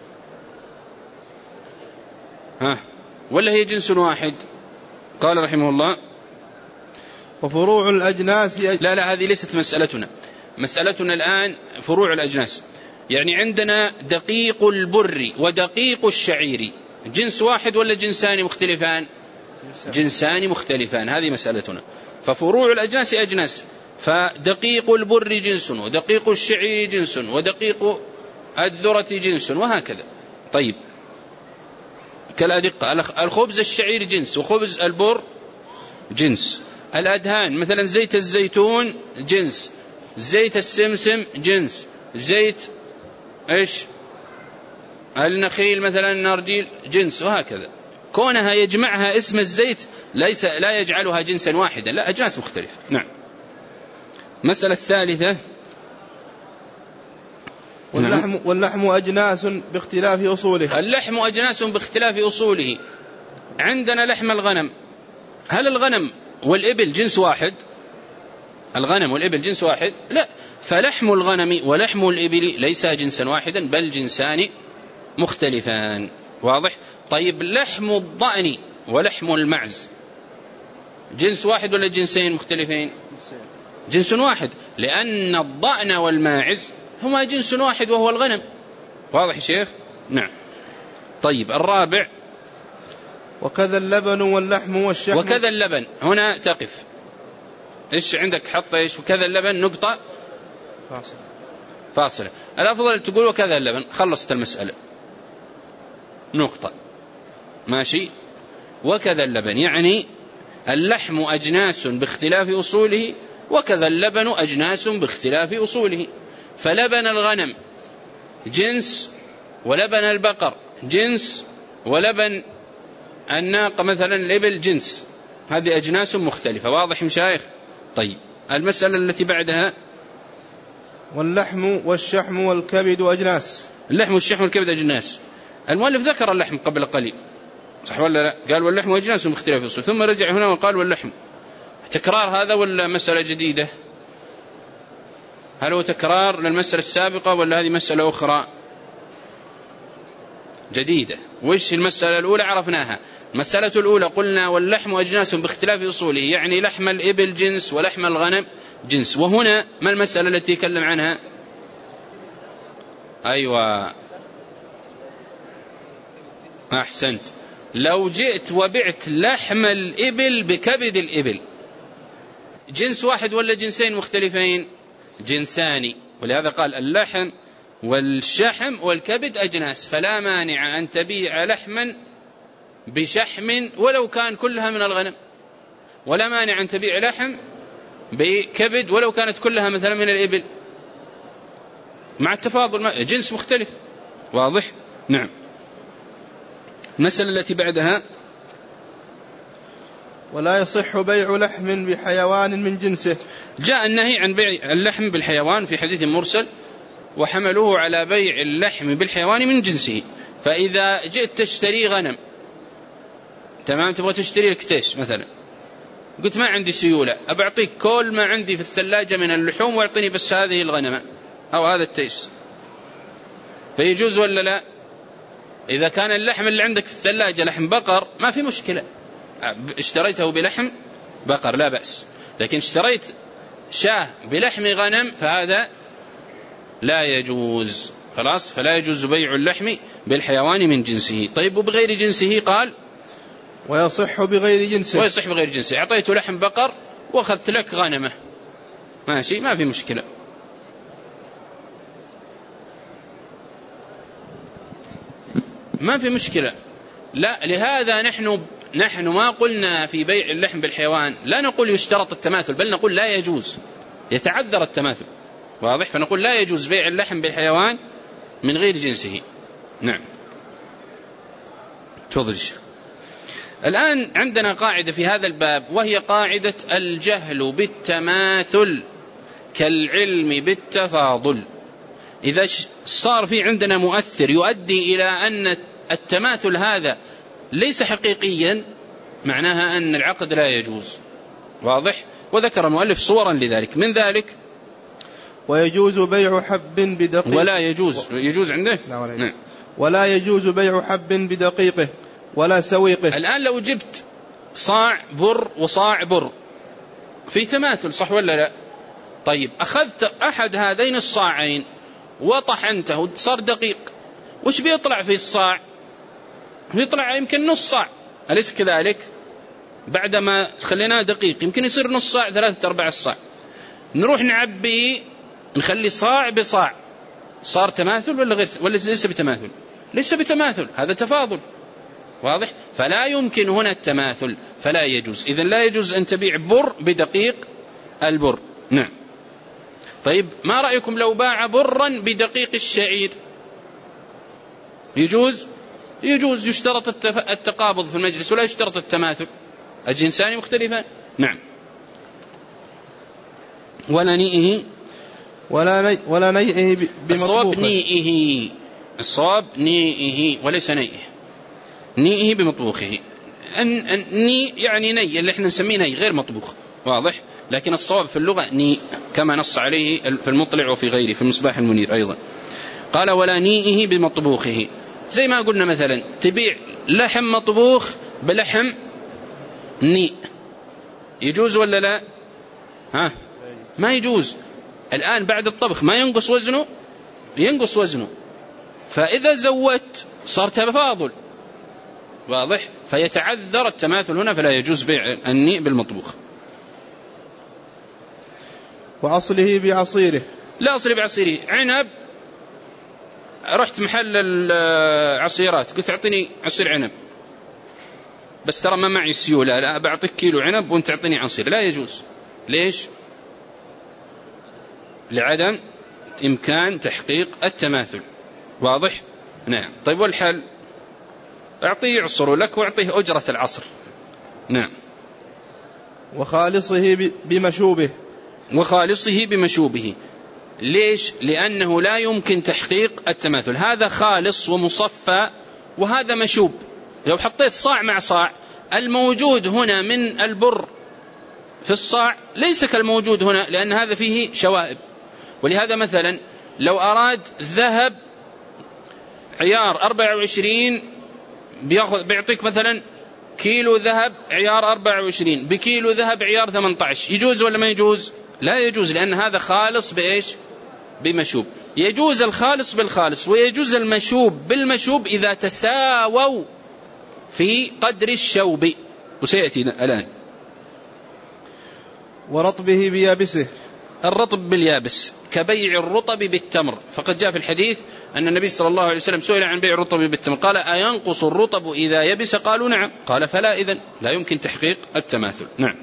ولا هي جنس واحد؟ قال رحمه الله:
وفروع الأجناس
لا هذه ليست مسألتنا. مسألتنا الآن فروع الأجناس، يعني عندنا دقيق البر ودقيق الشعير، جنس واحد ولا جنسان مختلفان؟ جنسان مختلفان، هذه مسألتنا. ففروع الأجناس أجناس، فدقيق البر جنس ودقيق الشعير جنس ودقيق الذرة جنس وهكذا. طيب كالأدقة، الخبز الشعير جنس وخبز البر جنس. الأدهان مثلا زيت الزيتون جنس، زيت السمسم جنس، زيت إيش النخيل مثلا النرجيل جنس، وهكذا. كونها يجمعها اسم الزيت لا يجعلها جنسا واحدا، لا، أجناس مختلفة. نعم. مسألة الثالثة:
واللحم أجناس باختلاف أصوله.
اللحم أجناس باختلاف أصوله. عندنا لحم الغنم، هل الغنم والإبل جنس واحد؟ الغنم والإبل جنس واحد؟ لا، فلحم الغنم ولحم الإبل ليس جنسا واحدا بل جنسان مختلفان، واضح؟ طيب لحم الضأن ولحم المعز جنس واحد ولا جنسين مختلفين؟ جنس واحد، لأن الضأن والماعز هما جنس واحد وهو الغنم، واضح يا شيخ؟ نعم. طيب الرابع:
وكذا اللبن واللحم والشحم.
وكذا اللبن، هنا تقف، إيش عندك؟ حط إيش؟ وكذا اللبن نقطة فاصلة. الأفضل تقول وكذا اللبن، خلصت المسألة، نقطة، ماشي. وكذا اللبن يعني اللحم أجناس باختلاف أصوله، وكذا اللبن أجناس باختلاف أصوله. فلبن الغنم جنس، ولبن البقر جنس، ولبن الناقة مثلا الإبل جنس، هذه أجناس مختلفة، واضح مشايخ؟ طيب المسألة التي بعدها:
واللحم والشحم والكبد أجناس.
اللحم والشحم والكبد أجناس. المؤلف ذكر اللحم قبل قليل، صح ولا لا؟ قال واللحم أجناس باختلاف أصوله، ثم رجع هنا وقال واللحم. تكرار هذا ولا مسألة جديدة؟ هل هو تكرار للمسألة السابقة ولا هذه مسألة أخرى جديدة؟ وش المسألة الأولى عرفناها. المسألة الأولى قلنا واللحم أجناس باختلاف أصوله، يعني لحم الإبل جنس ولحم الغنم جنس. وهنا ما المسألة التي يتكلم عنها؟ أيوة أحسنت، لو جئت وبعت لحم الإبل بكبد الإبل، جنس واحد ولا جنسين مختلفين؟ جنسان، ولهذا قال اللحم والشحم والكبد أجناس، فلا مانع أن تبيع لحما بشحم ولو كان كلها من الغنم، ولا مانع أن تبيع لحم بكبد ولو كانت كلها مثلا من الإبل، مع التفاضل، جنس مختلف، واضح؟ نعم. المسألة التي بعدها:
ولا يصح بيع لحم بحيوان من جنسه.
جاء النهي عن بيع اللحم بالحيوان في حديث مرسل، وحملوه على بيع اللحم بالحيوان من جنسه. فإذا جئت تشتري غنم، تمام، تبغى تشتري لك تيس مثلا، قلت ما عندي سيولة، أبعطيك كل ما عندي في الثلاجة من اللحوم واعطيني بس هذه الغنمة أو هذا التيس، فيجوز ولا لا؟ إذا كان اللحم اللي عندك في الثلاجة لحم بقر ما في مشكلة، اشتريته بلحم بقر لا بأس، لكن اشتريت شاه بلحم غنم فهذا لا يجوز، خلاص، فلا يجوز بيع اللحم بالحيوان من جنسه. طيب وبغير جنسه؟ قال
ويصح بغير جنسه.
ويصح بغير جنسه. أعطيته لحم بقر وأخذت لك غنمة، ماشي، ما في مشكلة. ما في مشكلة. لا، لهذا نحن ما قلنا في بيع اللحم بالحيوان لا نقول يشترط التماثل، بل نقول لا يجوز، يتعذر التماثل. واضح؟ فنقول لا يجوز بيع اللحم بالحيوان من غير جنسه. نعم. تفضل. الآن عندنا قاعدة في هذا الباب، وهي قاعدة الجهل بالتماثل كالعلم بالتفاضل. إذا صار في عندنا مؤثر يؤدي إلى أن التماثل هذا ليس حقيقيا، معناها أن العقد لا يجوز. واضح؟ وذكر المؤلف صورا لذلك، من ذلك
ويجوز بيع حب بدقيق.
ولا يجوز، يجوز عنده؟
نعم. ولا يجوز بيع حب بدقيقه ولا سويقه.
الآن لو جبت صاع بر وصاع بر في تماثل، صح ولا لا؟ طيب أخذت أحد هذين الصاعين وطحنته صار دقيق، وش بيطلع في الصاع؟ بيطلع يمكن نص صاع، أليس كذلك؟ بعدما خليناه دقيق يمكن يصير نص صاع، 3/4 الصاع. نروح نعبي نخلي صاع بصاع، صار تماثل ولا غير، ولا ليس بتماثل؟ ليس بتماثل، هذا تفاضل. واضح؟ فلا يمكن هنا التماثل، فلا يجوز. إذن لا يجوز أن تبيع بر بدقيق البر. نعم. طيب ما رأيكم لو باع برا بدقيق الشعير؟ يجوز؟ يجوز. يشترط التقابض في المجلس ولا يشترط التماثل، الجنسان مختلفان. نعم. ولا نيئه
ولا نيئه بمطبوخه.
الصواب نيئه، الصواب نيئه وليس نيئه. نيئه بمطبوخه. ني يعني ني اللي احنا نسميه ني غير مطبوخ. واضح؟ لكن الصواب في اللغة ني، كما نص عليه في المطلع وفي غيره في المصباح المنير أيضا. قال ولا نيئه بمطبوخه. زي ما قلنا مثلا تبيع لحم مطبوخ بلحم ني، يجوز ولا لا؟ ها؟ ما يجوز. الآن بعد الطبخ ما ينقص وزنه؟ ينقص وزنه. فإذا زودت صار تفاضل. واضح؟ فيتعذر التماثل هنا، فلا يجوز بيع النيء بالمطبوخ.
وأصله بعصيره.
لا أصله بعصيره. عنب، رحت محل العصيرات قلت أعطيني عصير عنب، بس ترى ما معي سيولة، لا بعطيك كيلو عنب وانت تعطيني عصير. لا يجوز. ليش؟ لعدم إمكان تحقيق التماثل. واضح؟ نعم. طيب والحل؟ أعطيه يعصر لك وأعطيه أجرة العصر. نعم.
وخالصه بمشوبه.
وخالصه بمشوبه. ليش؟ لأنه لا يمكن تحقيق التماثل. هذا خالص ومصفى وهذا مشوب. لو حطيت صاع مع صاع، الموجود هنا من البر في الصاع ليس كالموجود هنا، لأن هذا فيه شوائب. ولهذا مثلا لو أراد ذهب عيار 24 بيعطيك مثلا كيلو ذهب عيار 24 بكيلو ذهب عيار 18، يجوز ولا ما يجوز؟ لا يجوز، لأن هذا خالص بإيش؟ بمشوب. يجوز الخالص بالخالص ويجوز المشوب بالمشوب إذا تساووا في قدر الشوب، وسيأتي الآن.
ورطبه بيابسه.
الرطب باليابس كبيع الرطب بالتمر، فقد جاء في الحديث أن النبي صلى الله عليه وسلم سئل عن بيع الرطب بالتمر قال أينقص الرطب إذا يبس؟ قالوا نعم. قال فلا، إذن لا يمكن تحقيق التماثل. نعم.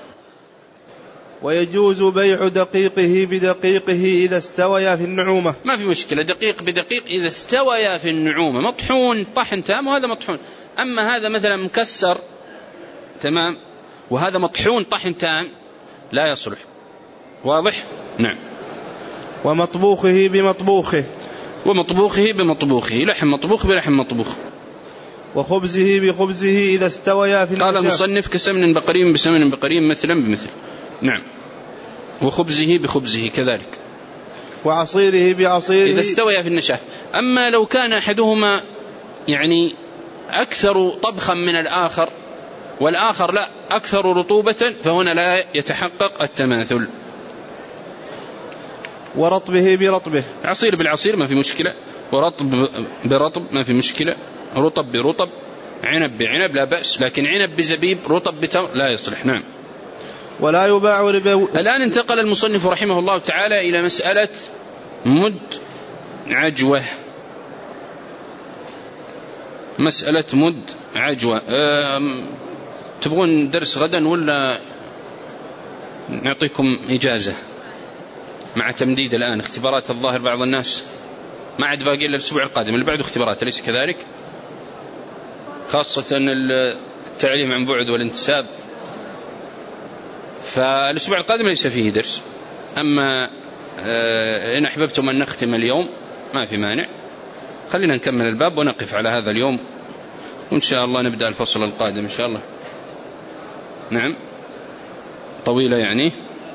ويجوز بيع دقيقه بدقيقه إذا استويا في النعومة.
ما في مشكلة، دقيق بدقيق إذا استويا في النعومة، مطحون طحن تام وهذا مطحون. أما هذا مثلا مكسر تمام وهذا مطحون طحن تام لا يصلح. واضح؟ نعم.
ومطبوخه بمطبوخه.
ومطبوخه بمطبوخه، لحم مطبوخ بلحم مطبوخ.
وخبزه بخبزه إذا استويا في النعومة.
قال المصنف كسمن بقري بسمن بقري مثلا بمثل. نعم. وخبزه بخبزه كذلك.
وعصيره بعصيره
إذا استويا في النشاف. أما لو كان أحدهما يعني أكثر طبخا من الآخر والآخر لا أكثر رطوبة، فهنا لا يتحقق التماثل.
ورطبه برطبه.
عصير بالعصير ما في مشكلة، ورطب برطب ما في مشكلة، رطب برطب، عنب بعنب لا بأس، لكن عنب بزبيب، رطب بتمر لا يصلح. نعم.
ولا يباع ربوي.
الآن انتقل المصنف رحمه الله تعالى إلى مسألة مد عجوة. مسألة مد عجوة. تبغون درس غدا ولا نعطيكم إجازة مع تمديد؟ الآن اختبارات الظاهر بعض الناس ما عاد باقي إلا الأسبوع القادم اللي بعده اختبارات، أليس كذلك؟ خاصة التعليم عن بعد والانتساب، فالأسبوع القادم ليس فيه درس. أما إن أحببتم أن نختم اليوم ما في مانع، خلينا نكمل الباب ونقف على هذا اليوم، وإن شاء الله نبدأ الفصل القادم إن شاء الله. نعم، طويلة يعني،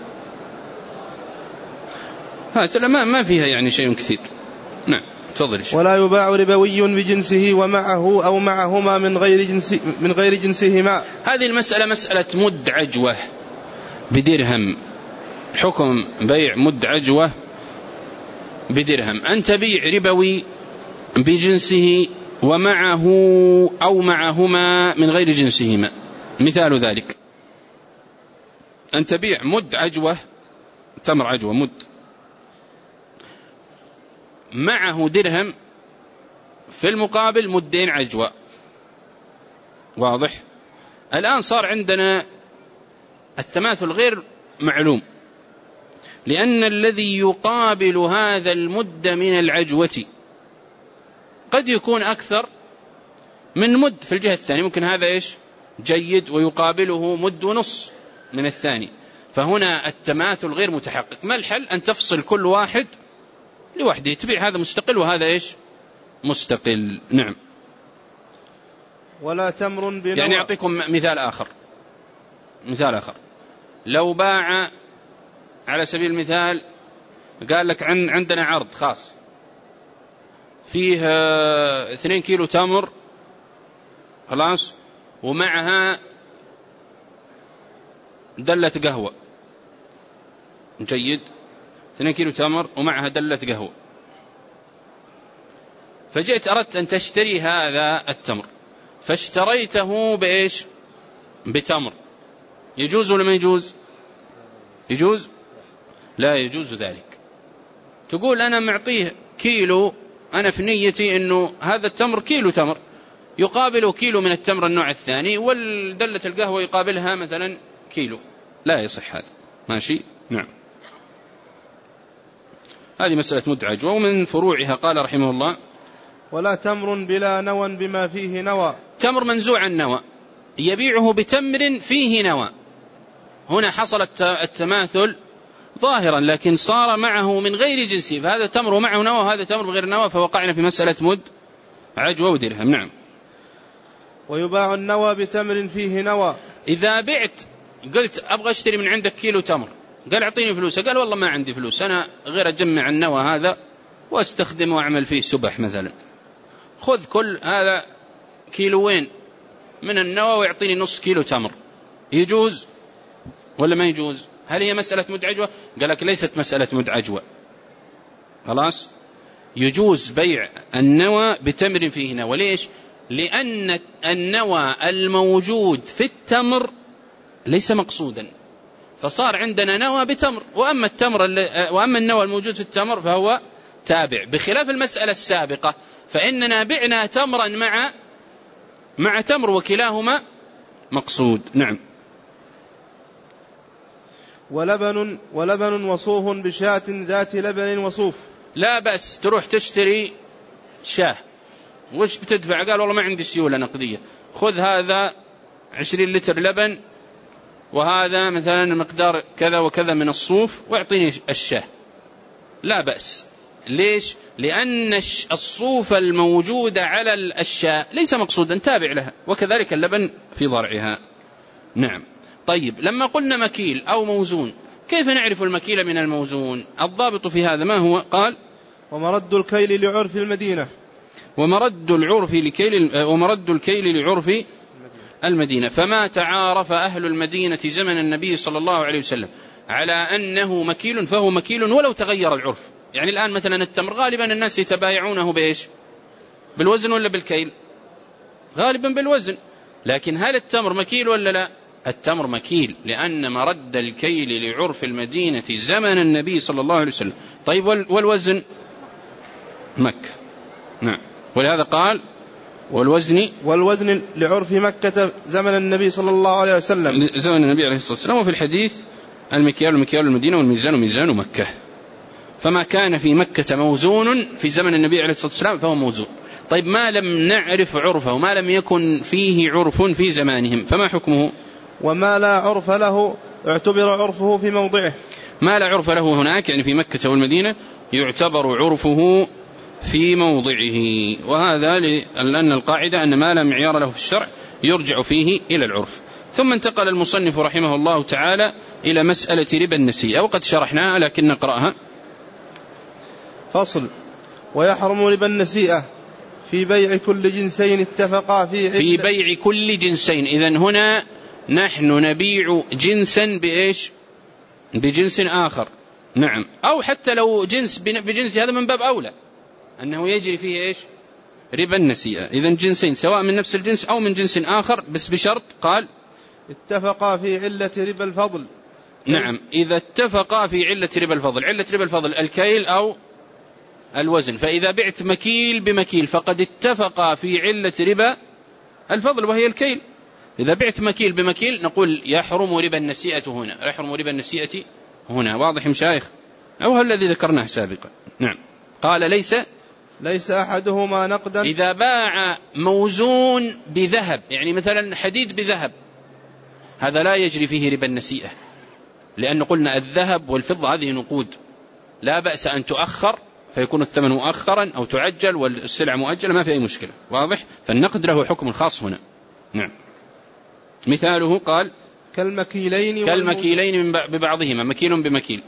ما فيها يعني شيء كثير. نعم، تفضل.
ولا يباع ربوي بجنسه ومعه أو معهما من غير جنسهما.
هذه المسألة مسألة مد عجوة بدرهم. حكم بيع مد عجوة بدرهم، أن تبيع ربوي بجنسه ومعه أو معهما من غير جنسهما. مثال ذلك أن تبيع مد عجوة، تمر عجوة مد، معه درهم، في المقابل مدين عجوة. واضح؟ الآن صار عندنا التماثل غير معلوم، لأن الذي يقابل هذا المد من العجوة قد يكون أكثر من مد في الجهة الثانية. ممكن هذا إيش جيد ويقابله مد ونص من الثاني، فهنا التماثل غير متحقق. ما الحل؟ أن تفصل كل واحد لوحده، تبيع هذا مستقل وهذا إيش مستقل. نعم.
ولا تمر بنوع.
يعني أعطيكم مثال آخر. لو باع على سبيل المثال، قال لك عندنا عرض خاص فيه 2 كيلو تمر خلاص، ومعها دلة قهوة. جيد، 2 كيلو تمر ومعها دلة قهوة. فجئت أردت أن تشتري هذا التمر، فاشتريته بإيش؟ بتمر. يجوز ولا ما يجوز؟ يجوز؟ لا يجوز ذلك. تقول أنا معطيه كيلو، أنا في نيتي أنه هذا التمر كيلو تمر يقابله كيلو من التمر النوع الثاني، والدلة القهوة يقابلها مثلا كيلو. لا يصح هذا. ماشي؟ نعم. هذه مسألة مد عجوة. ومن فروعها قال رحمه الله:
ولا تمر بلا نوى بما فيه نوى.
تمر منزوع النوى يبيعه بتمر فيه نوى. هنا حصل التماثل ظاهرا، لكن صار معه من غير جنسه، فهذا تمر معه نوى وهذا تمر بغير نوى، فوقعنا في مسألة مد عجوة ودرهم. نعم.
ويباع النوى بتمر فيه نوى.
إذا بعت قلت أبغى أشتري من عندك كيلو تمر، قال أعطيني فلوس، قال والله ما عندي فلوس، أنا غير أجمع النوى هذا واستخدمه وأعمل فيه سبح مثلا، خذ كل هذا كيلوين من النوى ويعطيني نص كيلو تمر. يجوز ولا ما يجوز؟ هل هي مسألة مد عجوة؟ قال لك ليست مسألة مد عجوة. خلاص، يجوز بيع النوى بتمر فيه نوى. ليش؟ لأن النوى الموجود في التمر ليس مقصودا، فصار عندنا نوى بتمر، وأما النوى الموجود في التمر فهو تابع، بخلاف المسألة السابقة فإننا بعنا تمرا مع تمر وكلاهما مقصود. نعم.
ولبن وصوف بشاة ذات لبن وصوف.
لا بأس تروح تشتري شاه، وش بتدفع؟ قال والله ما عندي سيولة نقدية، خذ هذا 20 لتر لبن وهذا مثلا مقدار كذا وكذا من الصوف واعطيني الشاه. لا بأس. ليش؟ لأن الصوف الموجود على الشاة ليس مقصودا، تابع لها، وكذلك اللبن في ضرعها. نعم. طيب، لما قلنا مكيل أو موزون، كيف نعرف المكيل من الموزون؟ الضابط في هذا ما هو؟ قال:
ومرد الكيل لعرف المدينة.
ومرد الكيل لعرف المدينة. فما تعارف أهل المدينة زمن النبي صلى الله عليه وسلم على أنه مكيل فهو مكيل ولو تغير العرف. يعني الآن مثلا التمر غالبا الناس يتبايعونه بإيش؟ بالوزن ولا بالكيل؟ غالبا بالوزن. لكن هل التمر مكيل ولا لا؟ التمر مكيل، لأن مرد الكيل لعرف المدينة زمن النبي صلى الله عليه وسلم. طيب والوزن؟ مكة. نعم. ولهذا قال والوزن
لعرف مكة زمن النبي صلى الله عليه وسلم،
زمن النبي عليه الصلاة والسلام. وفي الحديث المكيال مكيال المدينة والميزان ميزان مكة. فما كان في مكة موزون في زمن النبي عليه الصلاة والسلام فهو موزون. طيب ما لم نعرف عرفه، ما لم يكن فيه عرف في زمانهم، فما حكمه؟
وما لا عرف له اعتبر عرفه في موضعه.
ما لا عرف له هناك يعني في مكة والمدينة يعتبر عرفه في موضعه. وهذا لأن القاعدة أن ما لا معيار له في الشرع يرجع فيه إلى العرف. ثم انتقل المصنف رحمه الله تعالى إلى مسألة ربا النسيئة، وقد شرحناها لكن نقرأها.
فصل: ويحرم ربا النسيئة في بيع كل جنسين اتفقا
في بيع كل جنسين. إذن هنا نحن نبيع جنسا بإيش؟ بجنس آخر. نعم. أو حتى لو جنس بجنس، هذا من باب أولى أنه يجري فيه إيش؟ ربا النسيئة. إذن جنسين سواء من نفس الجنس أو من جنس آخر، بس بشرط قال
اتفقا في علة ربا الفضل.
نعم. إذا اتفقا في علة ربا الفضل. علة ربا الفضل الكيل أو الوزن. فإذا بعت مكيل بمكيل فقد اتفقا في علة ربا الفضل وهي الكيل. إذا بعت مكيل بمكيل نقول يحرم ربا النسيئة هنا، يحرم ربا النسيئة هنا. واضح مشايخ؟ أو الذي ذكرناه سابقا. نعم. قال ليس
أحدهما نقدا.
إذا باع موزون بذهب، يعني مثلا حديد بذهب، هذا لا يجري فيه ربا النسيئة، لأن قلنا الذهب والفضة هذه نقود لا بأس أن تؤخر فيكون الثمن مؤخرا أو تعجل والسلع مؤجلة، ما في أي مشكلة. واضح؟ فالنقد له حكم خاص هنا. نعم. مثاله قال كالمكيلين ببعضهما، مكيل بمكيل.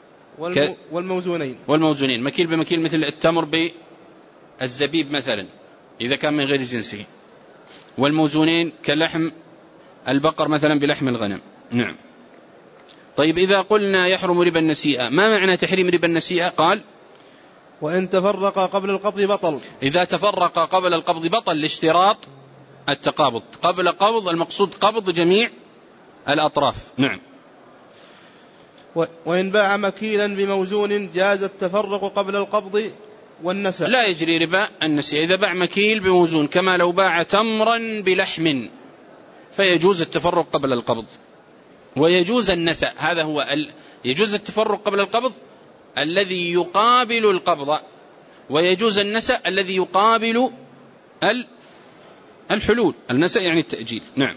والموزونين مكيل بمكيل، مثل التمر بالزبيب مثلا إذا كان من غير جنسه. والموزونين كلحم البقر مثلا بلحم الغنم. نعم. طيب إذا قلنا يحرم ربا النسيئة، ما معنى تحريم ربا النسيئة؟ قال
وإن تفرق قبل القبض بطل.
إذا تفرق قبل القبض بطل لاشتراط التقابض. قبل قبض المقصود قبض جميع الأطراف. نعم.
وإن باع مكيلا بموزون جاز التفرق قبل القبض والنسأ.
لا يجري ربا النسيئة إذا باع مكيل بموزون، كما لو باع تمرا بلحم فيجوز التفرق قبل القبض ويجوز النسأ. هذا هو يجوز التفرق قبل القبض الذي يقابل القبض، ويجوز النسأ الذي يقابل الحلول. النسأ يعني التأجيل. نعم.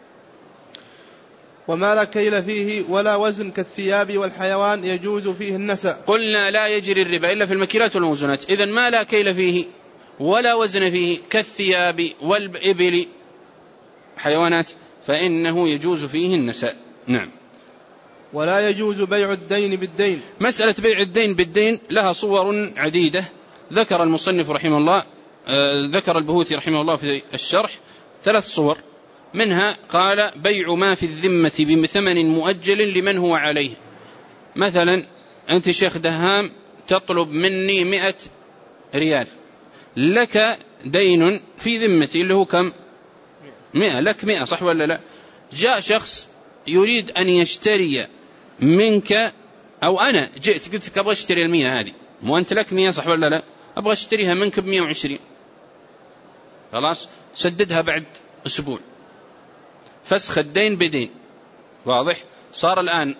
وما لا كيل فيه ولا وزن كالثياب والحيوان يجوز فيه النسأ.
قلنا لا يجري الربا إلا في المكيلات والموزونات. إذن ما لا كيل فيه ولا وزن فيه كالثياب والإبل حيوانات فإنه يجوز فيه النسأ. نعم.
ولا يجوز بيع الدين بالدين.
مسألة بيع الدين بالدين لها صور عديدة. ذكر المصنف رحمه الله، ذكر البهوتي رحمه الله في الشرح 3 صور. منها قال بيع ما في الذمة بثمن مؤجل لمن هو عليه. مثلا أنت شيخ دهام تطلب مني 100 ريال، لك دين في ذمتي اللي هو كم؟ 100. لك 100 صح ولا لا؟ جاء شخص يريد أن يشتري منك، أو أنا جئت قلت لك أبغى أشتري 100 هذه، مو أنت لك 100 صح ولا لا؟ أبغى أشتريها منك ب120. خلاص سددها بعد أسبوع، فسخ الدين بدين. واضح؟ صار الآن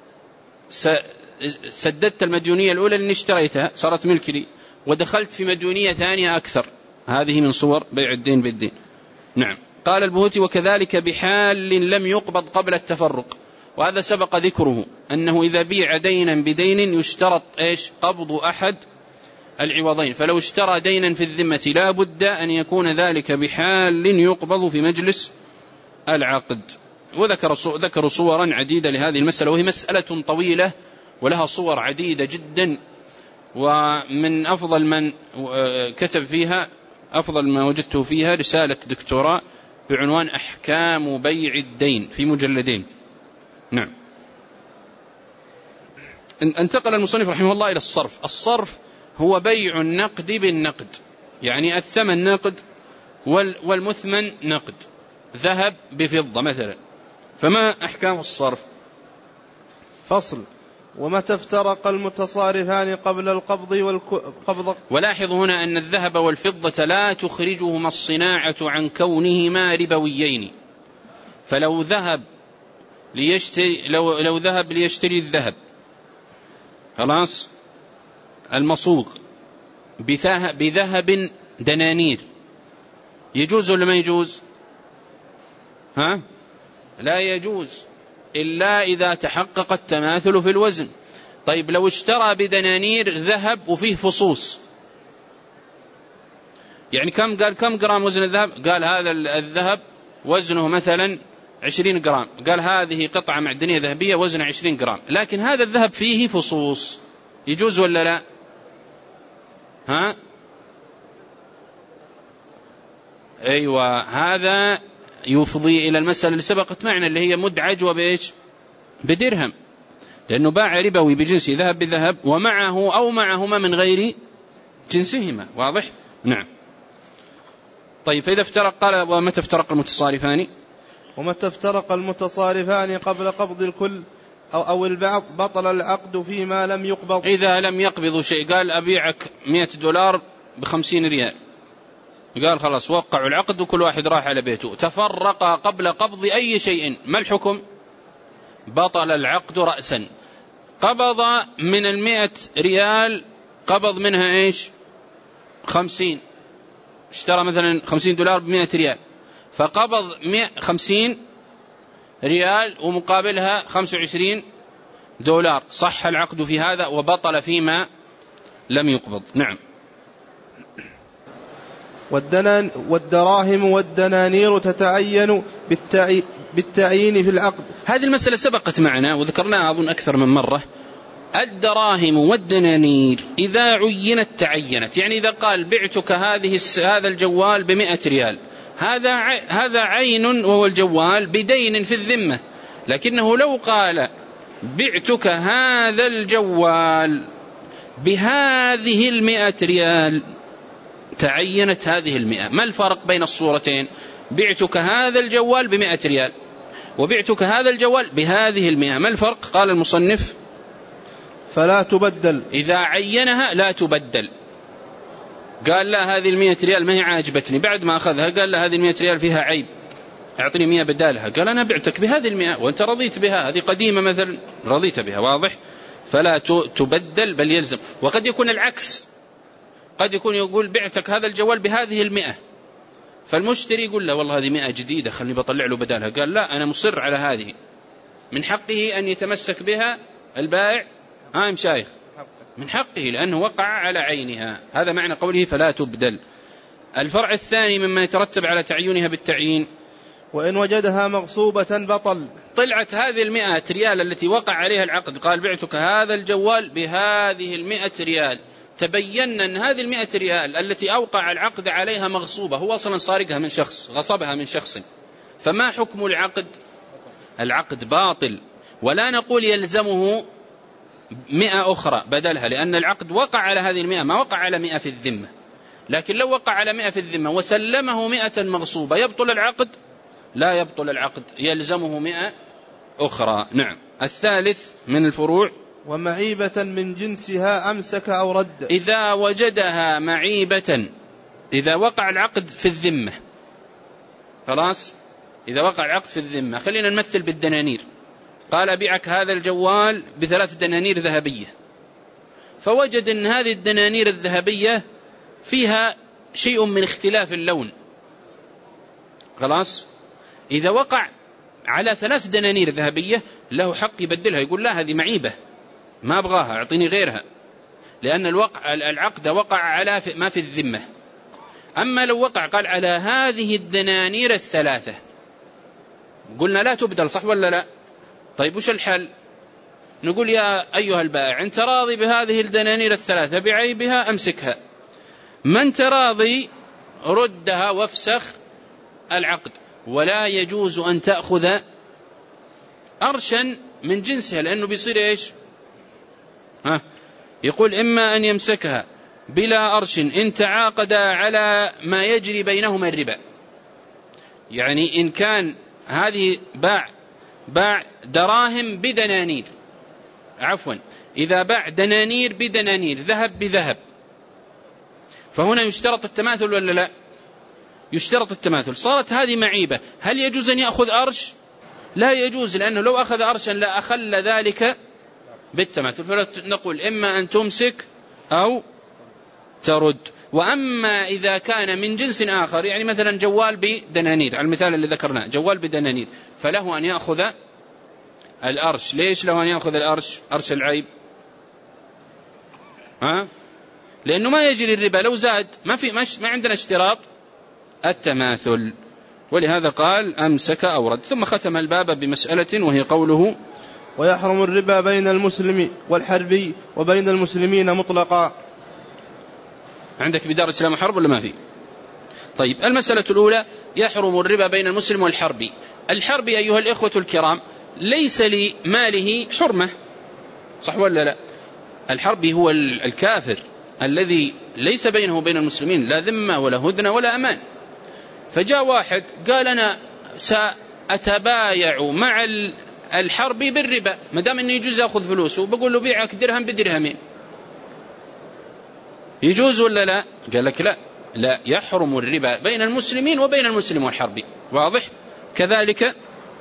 سددت المديونية الأولى اللي اشتريتها صارت ملك لي، ودخلت في مديونية ثانية أكثر. هذه من صور بيع الدين بالدين. نعم. قال البهوتي وكذلك بحال لم يقبض قبل التفرق، وهذا سبق ذكره أنه إذا بيع دينا بدين يشترط إيش؟ قبض أحد العوضين. فلو اشترى دينا في الذمة لا بد أن يكون ذلك بحال يقبض في مجلس العقد. وذكروا صورا عديدة لهذه المسألة، وهي مسألة طويلة ولها صور عديدة جدا. ومن أفضل من كتب فيها، أفضل ما وجدته فيها رسالة دكتوراه بعنوان أحكام بيع الدين في مجلدين. نعم. انتقل المصنف رحمه الله إلى الصرف. الصرف هو بيع النقد بالنقد، يعني الثمن نقد والمثمن نقد، ذهب بفضة مثلا. فما أحكام الصرف؟
فصل. ومتى افترق المتصارفان قبل القبض والقبض.
ولاحظ هنا أن الذهب والفضة لا تخرجهما الصناعة عن كونهما ربويين. فلو ذهب ليشتري الذهب خلاص المصوغ بذهب دنانير، يجوز ولا ما يجوز؟ لا يجوز إلا إذا تحقق التماثل في الوزن. طيب لو اشترى بدنانير ذهب وفيه فصوص، يعني كم جرام وزن الذهب؟ قال هذا الذهب وزنه مثلا 20 جرام، قال هذه قطعة معدنية ذهبية وزنها 20 جرام، لكن هذا الذهب فيه فصوص، يجوز ولا لا؟ أيوة، هذا يفضي إلى المسألة اللي سبقت معنا اللي هي مدعج وبإيش؟ بدرهم، لأنه باع ربوي بجنسه ذهب بذهب ومعه أو معهما من غير جنسهما. واضح؟ نعم. طيب فإذا افترق، قال ومتى افترق المتصارفان؟
ومتى افترق المتصارفان قبل قبض الكل أو البعض بطل العقد فيما لم يقبض.
إذا لم يقبضوا شيء، قال أبيعك $100 ب50 ريال، قال خلاص وقعوا العقد وكل واحد راح على بيته، تفرق قبل قبض أي شيء، ما الحكم؟ بطل العقد رأسا. قبض من 100 ريال، قبض منها إيش؟ 50، اشترى مثلا $50 ب100 ريال، فقبض 50 ريال ومقابلها $25، صح العقد في هذا وبطل فيما لم يقبض. نعم.
والدراهم والدنانير تتعين بالتعيين في العقد.
هذه المسألة سبقت معنا وذكرناها أظن أكثر من مرة. الدراهم والدنانير إذا عينت تعينت، يعني إذا قال بعتك هذا الجوال ب100 ريال، هذا عين وهو الجوال بدين في الذمة، لكنه لو قال بعتك هذا الجوال بهذه 100 ريال تعينت هذه 100. ما الفرق بين الصورتين؟ بعتك هذا الجوال ب100 ريال وبعتك هذا الجوال بهذه 100، ما الفرق؟ قال المصنف
فلا تبدل.
إذا عينها لا تبدل. قال لا هذه 100 ريال ما هي عاجبتني، بعد ما أخذها قال لا هذه 100 ريال فيها عيب، أعطني 100 بدالها، قال أنا بعتك بهذه 100 وأنت رضيت بها، هذه قديمة مثلا رضيت بها. واضح؟ فلا تبدل بل يلزم. وقد يكون العكس، قد يكون يقول بعتك هذا الجوال بهذه 100، فالمشتري يقول له والله هذه 100 جديدة خلني بطلع له بدالها، قال لا أنا مصر على هذه، من حقه أن يتمسك بها البائع. مشايخ، من حقه لأنه وقع على عينها. هذا معنى قوله فلا تبدل. الفرع الثاني مما يترتب على تعيينها بالتعيين،
وإن وجدها مغصوبة بطل.
طلعت هذه 100 ريال التي وقع عليها العقد، قال بعتك هذا الجوال بهذه 100 ريال، تبين أن هذه 100 ريال التي أوقع العقد عليها مغصوبة، هو أصلا سارقها من شخص، غصبها من شخص، فما حكم العقد؟ العقد باطل، ولا نقول يلزمه 100 أخرى بدلها، لأن العقد وقع على هذه 100، ما وقع على 100 في الذمة. لكن لو وقع على 100 في الذمة وسلمه 100 مغصوبة، يبطل العقد؟ لا يبطل العقد، يلزمه 100 أخرى. نعم. الثالث من الفروع،
ومعيبة من جنسها أمسك أو رد.
إذا وجدها معيبة، إذا وقع العقد في الذمة، خلاص إذا وقع العقد في الذمة، خلينا نمثل بالدنانير، قال أبيعك هذا الجوال ب3 دنانير ذهبية، فوجد أن هذه الدنانير الذهبية فيها شيء من اختلاف اللون، خلاص إذا وقع على 3 دنانير ذهبية له حق يبدلها، يقول لا هذه معيبة ما أبغاها أعطيني غيرها، لأن العقد وقع على ما في الذمة. أما لو وقع قال على هذه الدنانير ال3، قلنا لا تبدل، صح ولا لا؟ طيب وش الحل؟ نقول يا أيها البائع أنت راضي بهذه الدنانير ال3 بعيبها أمسكها، ما أنت راضي ردها وافسخ العقد. ولا يجوز أن تأخذ أرشا من جنسها، لأنه بيصير إيش؟ يقول إما أن يمسكها بلا أرش إن تعاقدا على ما يجري بينهما الربا. يعني إن كان هذه باع دراهم بدنانير، عفوا إذا باع دنانير بدنانير، ذهب بذهب، فهنا يشترط التماثل ولا لا؟ يشترط التماثل. صارت هذه معيبة، هل يجوز أن يأخذ أرش؟ لا يجوز، لأنه لو أخذ أرشا لا أخل ذلك بالتماثل. فنقول إما أن تمسك أو ترد. وأما إذا كان من جنس آخر، يعني مثلا جوال بدنانير على المثال اللي ذكرناه، جوال بدنانير، فله أن يأخذ الأرش. ليش له أن يأخذ الأرش؟ أرش العيب، لأنه ما يجري الربا، لو زاد ما عندنا اشتراط التماثل، ولهذا قال أمسك أو رد. ثم ختم الباب بمسألة وهي قوله:
ويحرم الربا بين المسلم والحربي وبين المسلمين مطلقا.
عندك بدار الإسلام وحرب ولا ما في؟ طيب، المسألة الأولى: يحرم الربا بين المسلم والحربي. الحربي أيها الإخوة الكرام ليس لماله حرمة، صح ولا لا؟ الحربي هو الكافر الذي ليس بينه وبين المسلمين لا ذمة ولا هدنة ولا أمان. فجاء واحد قال: أنا سأتبايع مع الحربي بالربا، ما دام أنه يجوز أخذ فلوسه، بقول له بيعك درهم بدرهمين، يجوز ولا لا؟ قال لك لا، يحرم الربا بين المسلمين وبين المسلم والحربي. واضح؟ كذلك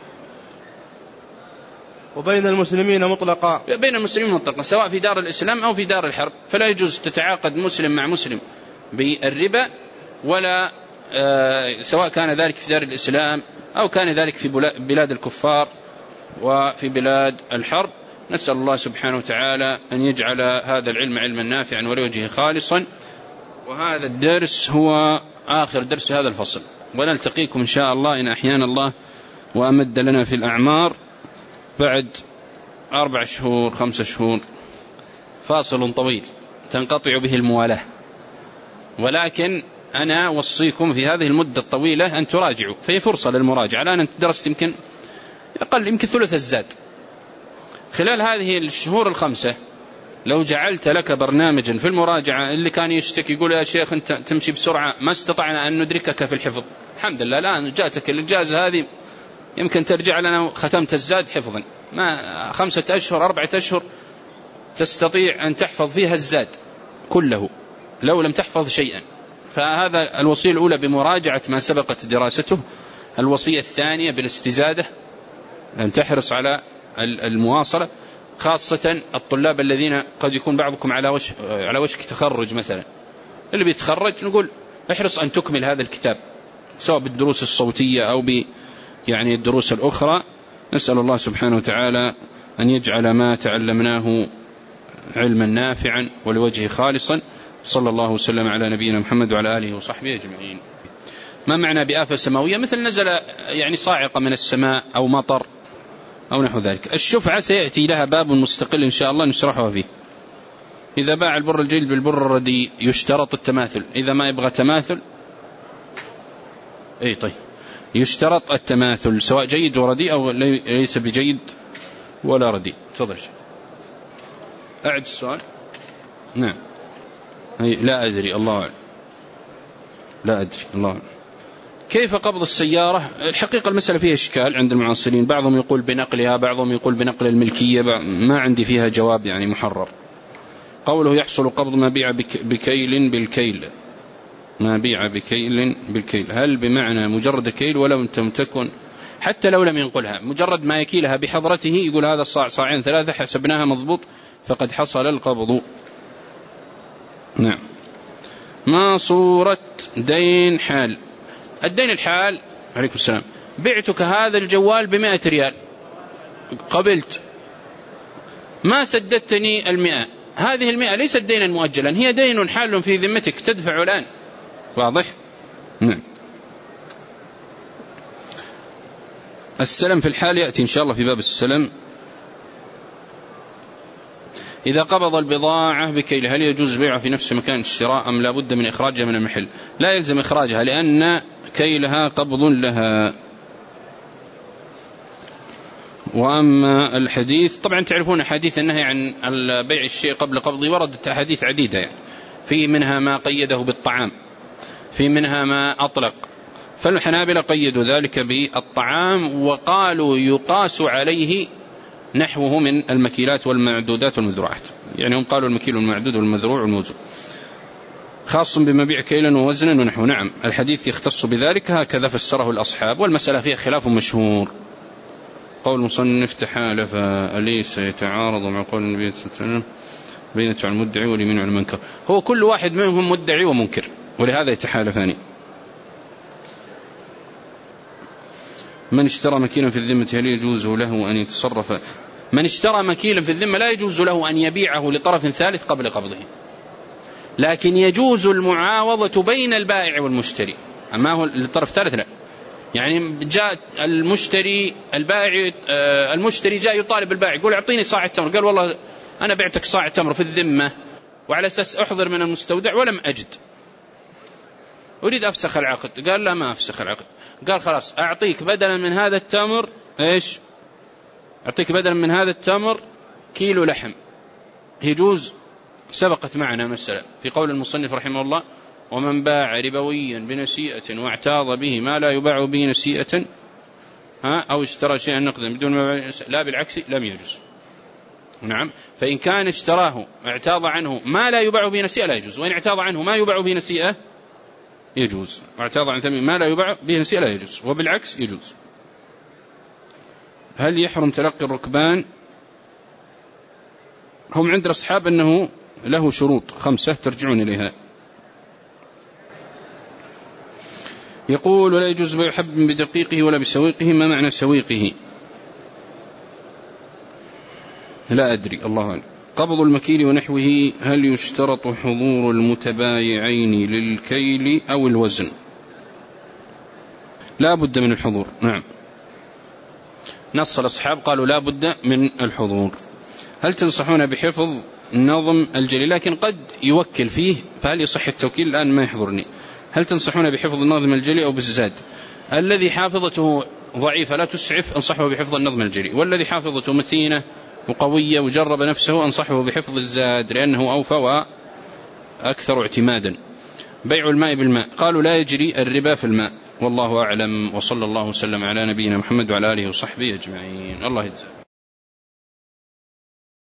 وبين المسلمين مطلقا،
بين المسلمين مطلقا، سواء في دار الإسلام أو في دار الحرب، فلا يجوز تتعاقد مسلم مع مسلم بالربا، ولا سواء كان ذلك في دار الإسلام أو كان ذلك في بلاد الكفار وفي بلاد الحرب. نسأل الله سبحانه وتعالى أن يجعل هذا العلم علما نافعا ولوجهه خالصا. وهذا الدرس هو آخر درس هذا الفصل، ونلتقيكم إن شاء الله إن أحيانا الله وأمد لنا في الأعمار بعد 4 شهور 5 شهور، فاصل طويل تنقطع به الموالاة. ولكن أنا أوصيكم في هذه المدة الطويلة أن تراجعوا، فهي فرصة للمراجعة. الآن أنت درست يمكن ثلث الزاد. خلال هذه الشهور ال5 لو جعلت لك برنامجا في المراجعة، اللي كان يشتكي يقول: يا شيخ أنت تمشي بسرعة، ما استطعنا أن ندركك في الحفظ. الحمد لله الآن جاءتك الإجازة هذه، يمكن ترجع لنا ختمت الزاد حفظا، ما 5 أشهر 4 أشهر تستطيع أن تحفظ فيها الزاد كله لو لم تحفظ شيئا. فهذا الوصية الأولى بمراجعة ما سبقت دراسته. الوصية الثانية بالاستزادة، أن تحرص على المواصلة، خاصة الطلاب الذين قد يكون بعضكم على وشك تخرج مثلا. اللي بيتخرج نقول احرص أن تكمل هذا الكتاب، سواء بالدروس الصوتية أو يعني الدروس الأخرى. نسأل الله سبحانه وتعالى أن يجعل ما تعلمناه علما نافعا ولوجهه خالصا. صلى الله وسلم على نبينا محمد وعلى آله وصحبه أجمعين. ما معنى بآفة سماوية؟ مثل نزل يعني صاعقة من السماء أو مطر أو نحو ذلك. الشفعة سيأتي لها باب مستقل إن شاء الله نشرحه فيه. إذا باع البر الجيد بالبر الرديء يشترط التماثل. إذا ما يبغى تماثل طيب يشترط التماثل، سواء جيد ورديء أو ليس بجيد ولا رديء. تفضل. أعد السؤال. نعم. لا أدري، الله أعلم. لا أدري، الله أعلم. كيف قبض السيارة؟ الحقيقة المسألة فيها إشكال عند المعاصرين، بعضهم يقول بنقلها، بعضهم يقول بنقل الملكية، ما عندي فيها جواب يعني محرر. قوله يحصل قبض ما بيع بكيل بالكيل، ما بيع بكيل بالكيل، هل بمعنى مجرد كيل ولو تكن حتى لو لم ينقلها، مجرد ما يكيلها بحضرته يقول هذا الصاع صاعين 3 حسبناها مضبوط فقد حصل القبض. نعم. ما صورة دين حال؟ الدين الحال، عليكم السلام، بعتك هذا الجوال ب100 ريال، قبلت، ما سددتني 100، هذه 100 ليست دينا مؤجلا، هي دين حال في ذمتك تدفع الآن. واضح؟ نعم. السلم في الحال يأتي إن شاء الله في باب السلم. إذا قبض البضاعة بكيل هل يجوز بيعها في نفس مكان الشراء أم لا بد من إخراجها من المحل؟ لا يلزم إخراجها، لأن كيلها قبض لها. وأما الحديث طبعا تعرفون حديث النهي عن بيع الشيء قبل قبضه وردت أحاديث عديدة يعني، في منها ما قيده بالطعام، في منها ما أطلق، فالحنابلة قيدوا ذلك بالطعام وقالوا يقاس عليه نحوه من المكيلات والمعدودات والمذروعات، يعني هم قالوا المكيل والمعدود والمذروع والموزون خاص بمبيع كيلا ووزنا ونحو. نعم الحديث يختص بذلك، هكذا فسره الأصحاب، والمسألة فيها خلاف مشهور. قول المصنف تحالف أليس يتعارض مع قول النبي صلى الله عليه وسلم بينة على المدعي واليمين على المنكر؟ هو كل واحد منهم مدعي ومنكر ولهذا يتحالفان. من اشترى مكيلا في الذمة هل يجوز له أن يتصرف؟ من اشترى مكيلا في الذمة لا يجوز له أن يبيعه لطرف ثالث قبل قبضه، لكن يجوز المعاوضة بين البائع والمشتري، أما هو للطرف الثالث لا. يعني جاء المشتري المشتري جاء يطالب البائع يقول أعطيني صاع التمر، قال والله أنا بعتك صاع التمر في الذمة وعلى أساس أحضر من المستودع ولم أجد، أريد أفسخ العقد. قال لا ما أفسخ العقد. قال خلاص أعطيك بدلا من هذا التمر إيش؟ أعطيك بدلا من هذا التمر كيلو لحم. يجوز؟ سبقت معنا مسألة في قول المصنف رحمه الله ومن باع ربويا بنسيئة واعتاض به ما لا يباع به نسيئة أو اشترى شيئا نقدا بدون ما لا بالعكس لم يجوز. نعم، فإن كان اشتراه اعتاض عنه ما لا يباع به نسيئة لا يجوز، وإن اعتاض عنه ما يباع به نسيئة يجوز، واعتاض عن ثمن ما لا يباع به نسيئة لا يجوز، وبالعكس يجوز. هل يحرم تلقي الركبان؟ هم عند الأصحاب أنه له شروط 5 ترجعون إليها. يقول ولا يجوز بيع حب بدقيقه ولا بسويقه، ما معنى سويقه؟ لا أدري، الله أعلم. قبض المكيل ونحوه هل يشترط حضور المتبايعين للكيل أو الوزن؟ لا بد من الحضور. نعم، نص الأصحاب قالوا لا بد من الحضور. هل تنصحون بحفظ نظم الجلي؟ لكن قد يوكل فيه، فهل يصح التوكيل؟ الآن ما يحضرني. هل تنصحون بحفظ النظم الجلي أو بالزاد؟ الذي حافظته ضعيفة لا تسعف أنصحه بحفظ النظم الجلي، والذي حافظته متينة وقوية وجرب نفسه أنصحه بحفظ الزاد لأنه أوفى وأكثر اعتمادا. بيع الماء بالماء، قالوا لا يجري الربا في الماء، والله أعلم، وصلى الله وسلم على نبينا محمد وعلى آله وصحبه أجمعين. الله يجزاك.